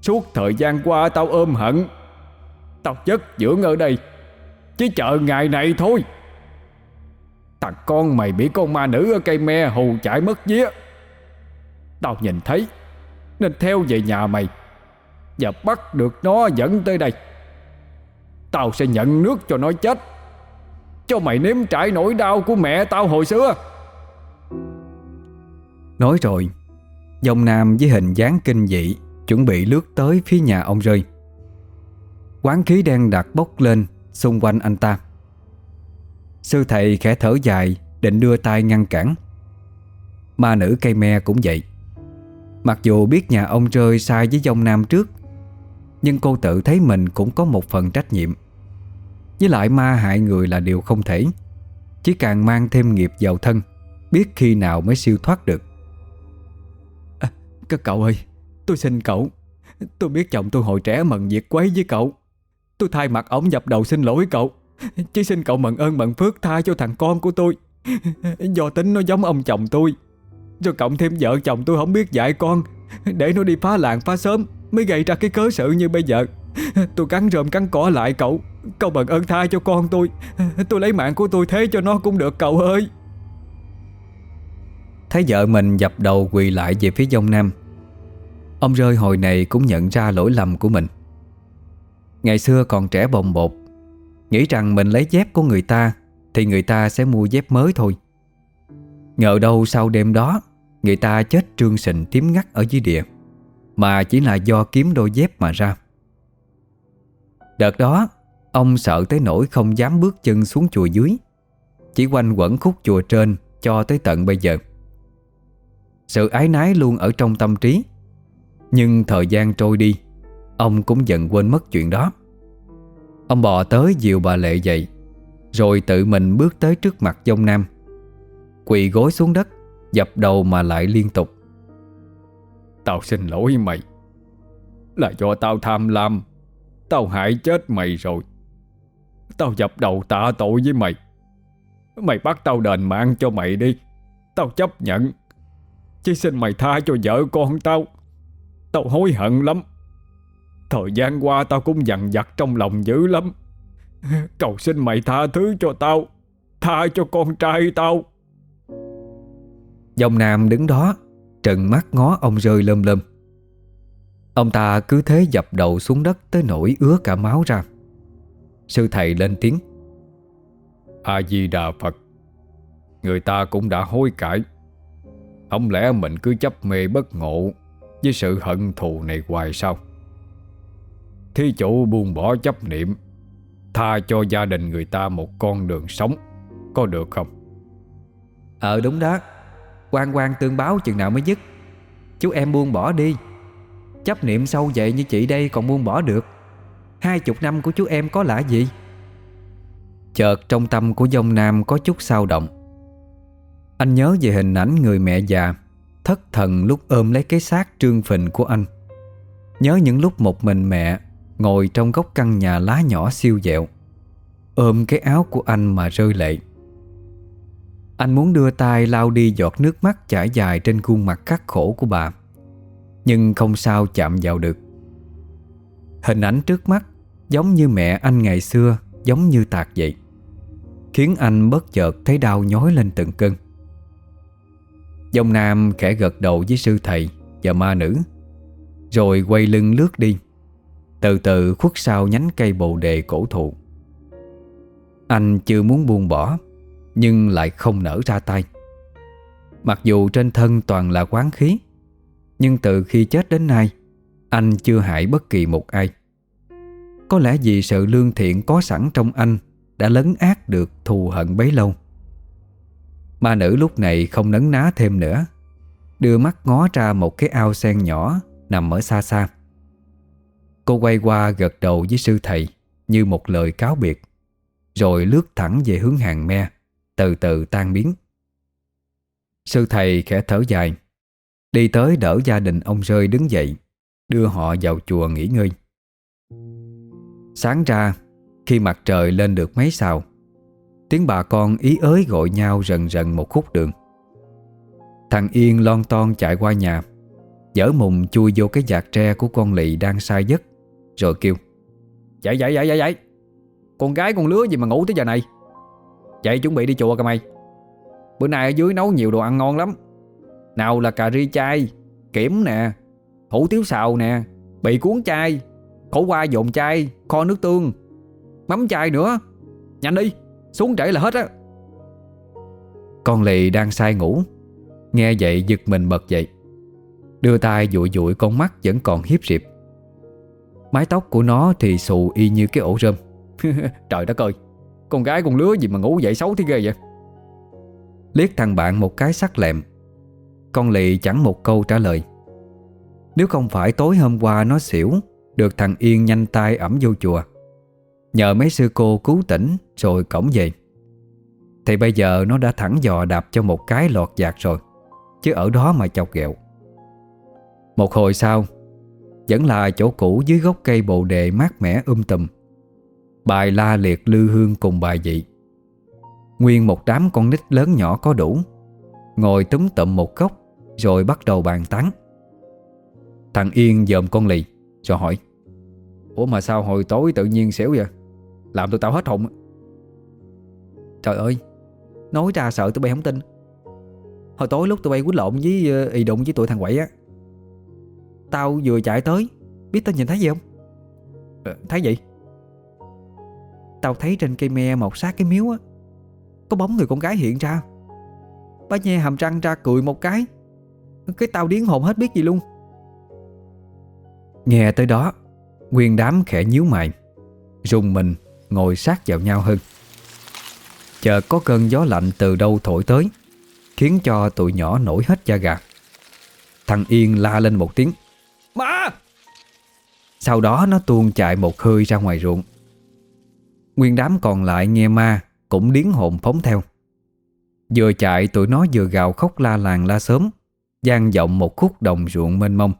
Suốt thời gian qua tao ôm hận, tao chất dưỡng ở đây chỉ chờ ngày này thôi. Thằng con mày bị con ma nữ ở cây me hù chạy mất vía. Tao nhìn thấy nên theo về nhà mày và bắt được nó dẫn tới đây. Tao sẽ nhận nước cho nó chết, cho mày nếm trải nỗi đau của mẹ tao hồi xưa. Nói rồi, dòng nam với hình dáng kinh dị chuẩn bị lướt tới phía nhà ông Rơi. Oán khí đen đặc bốc lên xung quanh anh ta. Sư thầy khẽ thở dài định đưa tay ngăn cản. Ma nữ cây me cũng vậy. Mặc dù biết nhà ông Rơi sai với dòng nam trước, nhưng cô tự thấy mình cũng có một phần trách nhiệm. Với lại ma hại người là điều không thể, chỉ càng mang thêm nghiệp vào thân, biết khi nào mới siêu thoát được. Các cậu ơi, tôi xin cậu. Tôi biết chồng tôi hồi trẻ mần việc quấy với cậu. Tôi thay mặt ổng dập đầu xin lỗi cậu. Chỉ xin cậu mần ơn mần phước tha cho thằng con của tôi. Do tính nó giống ông chồng tôi, rồi cộng thêm vợ chồng tôi không biết dạy con, để nó đi phá làng phá xóm, mới gây ra cái cớ sự như bây giờ. Tôi cắn rơm cắn cỏ lại cậu. Cậu mần ơn tha cho con tôi. Tôi lấy mạng của tôi thế cho nó cũng được cậu ơi. Thấy vợ mình dập đầu quỳ lại về phía dông nam, ông Rơi hồi này cũng nhận ra lỗi lầm của mình. Ngày xưa còn trẻ bồng bột, nghĩ rằng mình lấy dép của người ta thì người ta sẽ mua dép mới thôi. Ngờ đâu sau đêm đó người ta chết trương sình tím ngắt ở dưới địa, mà chỉ là do kiếm đôi dép mà ra. Đợt đó ông sợ tới nỗi không dám bước chân xuống chùa dưới, chỉ quanh quẩn khúc chùa trên cho tới tận bây giờ. Sự ái nái luôn ở trong tâm trí, nhưng thời gian trôi đi, ông cũng dần quên mất chuyện đó. Ông bò tới dìu bà Lệ dậy, rồi tự mình bước tới trước mặt dông nam, quỳ gối xuống đất, dập đầu mà lại liên tục. Tao xin lỗi mày, là do tao tham lam, tao hại chết mày rồi. Tao dập đầu tạ tội với mày. Mày bắt tao đền mạng cho mày đi, tao chấp nhận. Chỉ xin mày tha cho vợ con tao. Tao hối hận lắm. Thời gian qua tao cũng dằn vặt trong lòng dữ lắm. Cầu xin mày tha thứ cho tao, tha cho con trai tao. Dòng nam đứng đó trừng mắt ngó ông Rơi lơm lơm. Ông ta cứ thế dập đầu xuống đất tới nỗi ứa cả máu ra. Sư thầy lên tiếng: A Di Đà Phật. Người ta cũng đã hối cải, không lẽ mình cứ chấp mê bất ngộ với sự hận thù này hoài sao? Thí chủ buông bỏ chấp niệm, tha cho gia đình người ta một con đường sống, có được không? Đúng đó. Oan oan tương báo chừng nào mới dứt. Chú em buông bỏ đi. Chấp niệm sâu vậy như chị đây còn buông bỏ được. 20 năm của chú em có lạ gì? Chợt trong tâm của dông nam có chút xao động. Anh nhớ về hình ảnh người mẹ già thất thần lúc ôm lấy cái xác trương phình của anh. Nhớ những lúc một mình mẹ ngồi trong góc căn nhà lá nhỏ siêu vẹo, ôm cái áo của anh mà rơi lệ. Anh muốn đưa tay lau đi giọt nước mắt chảy dài trên khuôn mặt khắc khổ của bà, nhưng không sao chạm vào được. Hình ảnh trước mắt giống như mẹ anh ngày xưa, giống như tạc vậy, khiến anh bất chợt thấy đau nhói lên từng cơn. Dòng nam khẽ gật đầu với sư thầy và ma nữ, rồi quay lưng lướt đi, từ từ khuất sau nhánh cây bồ đề cổ thụ. Anh chưa muốn buông bỏ, nhưng lại không nỡ ra tay. Mặc dù trên thân toàn là oán khí, nhưng từ khi chết đến nay anh chưa hại bất kỳ một ai. Có lẽ vì sự lương thiện có sẵn trong anh đã lấn át được thù hận bấy lâu. Ma nữ lúc này không nấn ná thêm nữa, đưa mắt ngó ra một cái ao sen nhỏ nằm ở xa xa. Cô quay qua gật đầu với sư thầy như một lời cáo biệt, rồi lướt thẳng về hướng hàng me, từ từ tan biến. Sư thầy khẽ thở dài, đi tới đỡ gia đình ông Rơi đứng dậy, đưa họ vào chùa nghỉ ngơi. Sáng ra, khi mặt trời lên được mấy sào, tiếng bà con ý ới gọi nhau rần rần một khúc đường. Thằng Yên lon ton chạy qua nhà, dở mùng chui vô cái vạt tre của con lì đang say giấc, rồi kêu: Dậy. Con gái con lứa gì mà ngủ tới giờ này? Dậy chuẩn bị đi chùa kìa mày. Bữa nay ở dưới nấu nhiều đồ ăn ngon lắm. Nào là cà ri chay, kiểm nè, hủ tiếu xào nè, bị cuốn chay, khổ qua dồn chay, kho nước tương, mắm chay nữa. Nhanh đi, xuống trễ là hết á. Con lì đang say ngủ nghe vậy giật mình bật dậy, đưa tay dụi dụi con mắt vẫn còn hiếp riệp. Mái tóc của nó thì xù y như cái ổ rơm. Trời đất ơi, con gái con lứa gì mà ngủ dậy xấu thế ghê vậy? Liếc thằng bạn một cái sắc lẹm, con lì chẳng một câu trả lời. Nếu không phải tối hôm qua nó xỉu, được thằng Yên nhanh tay ẵm vô chùa, nhờ mấy sư cô cứu tỉnh rồi cõng về, thì bây giờ nó đã thẳng dò đạp cho một cái lọt vạt rồi, chứ ở đó mà chọc ghẹo. Một hồi sau, vẫn là chỗ cũ dưới gốc cây bồ đề mát mẻ tùm, bài la liệt lư hương cùng bài vị. Nguyên một đám con nít lớn nhỏ có đủ, ngồi túm tụm một góc rồi bắt đầu bàn tán. Thằng Yên dòm con lì rồi hỏi: Ủa mà sao hồi tối tự nhiên xỉu vậy? Làm tụi tao hết hồn. Trời ơi, nói ra sợ tụi bay không tin. Hồi tối lúc tụi bay quýnh lộn với ì đụng với tụi thằng quậy á, tao vừa chạy tới, biết tao nhìn thấy gì không? Thấy gì? Tao thấy trên cây me mọc sát cái miếu á, có bóng người con gái hiện ra. Bà nhe hàm răng ra cười một cái tao điếng hồn hết biết gì luôn. Nghe tới đó, nguyên đám khẽ nhíu mày, rùng mình ngồi sát vào nhau hơn. Chợt có cơn gió lạnh từ đâu thổi tới, khiến cho tụi nhỏ nổi hết da gà. Thằng Yên la lên một tiếng: Ma! Sau đó nó tuôn chạy một hơi ra ngoài ruộng. Nguyên đám còn lại nghe ma cũng điếng hồn phóng theo. Vừa chạy tụi nó vừa gào khóc la làng la xóm, vang vọng một khúc đồng ruộng mênh mông.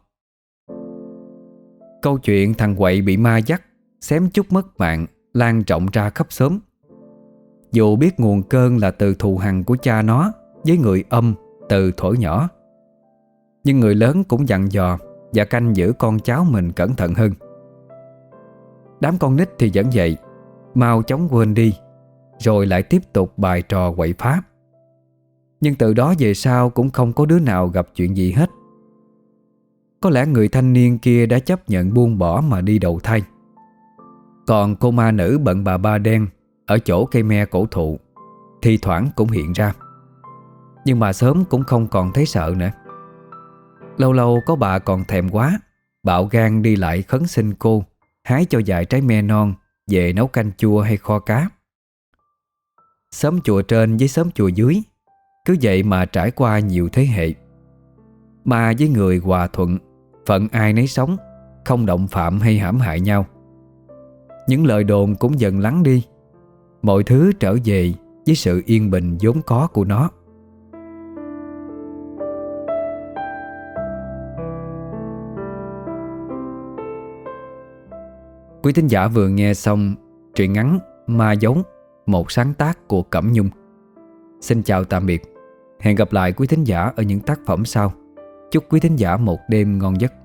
Câu chuyện thằng quậy bị ma dắt xém chút mất mạng lan rộng ra khắp xóm. Dù biết nguồn cơn là từ thù hằn của cha nó với người âm từ thuở nhỏ, nhưng người lớn cũng dặn dò và canh giữ con cháu mình cẩn thận hơn. Đám con nít thì vẫn vậy, mau chóng quên đi, rồi lại tiếp tục bài trò quậy phá. Nhưng từ đó về sau cũng không có đứa nào gặp chuyện gì hết. Có lẽ người thanh niên kia đã chấp nhận buông bỏ mà đi đầu thai. Còn cô ma nữ bận bà ba đen ở chỗ cây me cổ thụ thi thoảng cũng hiện ra, nhưng mà sớm cũng không còn thấy sợ nữa. Lâu lâu có bà còn thèm quá, bạo gan đi lại khấn xin cô hái cho vài trái me non về nấu canh chua hay kho cá. Xóm chùa trên với xóm chùa dưới cứ vậy mà trải qua nhiều thế hệ. Ma với người hòa thuận, phận ai nấy sống, không động phạm hay hãm hại nhau. Những lời đồn cũng dần lắng đi, mọi thứ trở về với sự yên bình vốn có của nó. Quý thính giả vừa nghe xong truyện ngắn Ma Giống, một sáng tác của Cẩm Nhung. Xin chào tạm biệt. Hẹn gặp lại quý thính giả ở những tác phẩm sau. Chúc quý thính giả một đêm ngon giấc.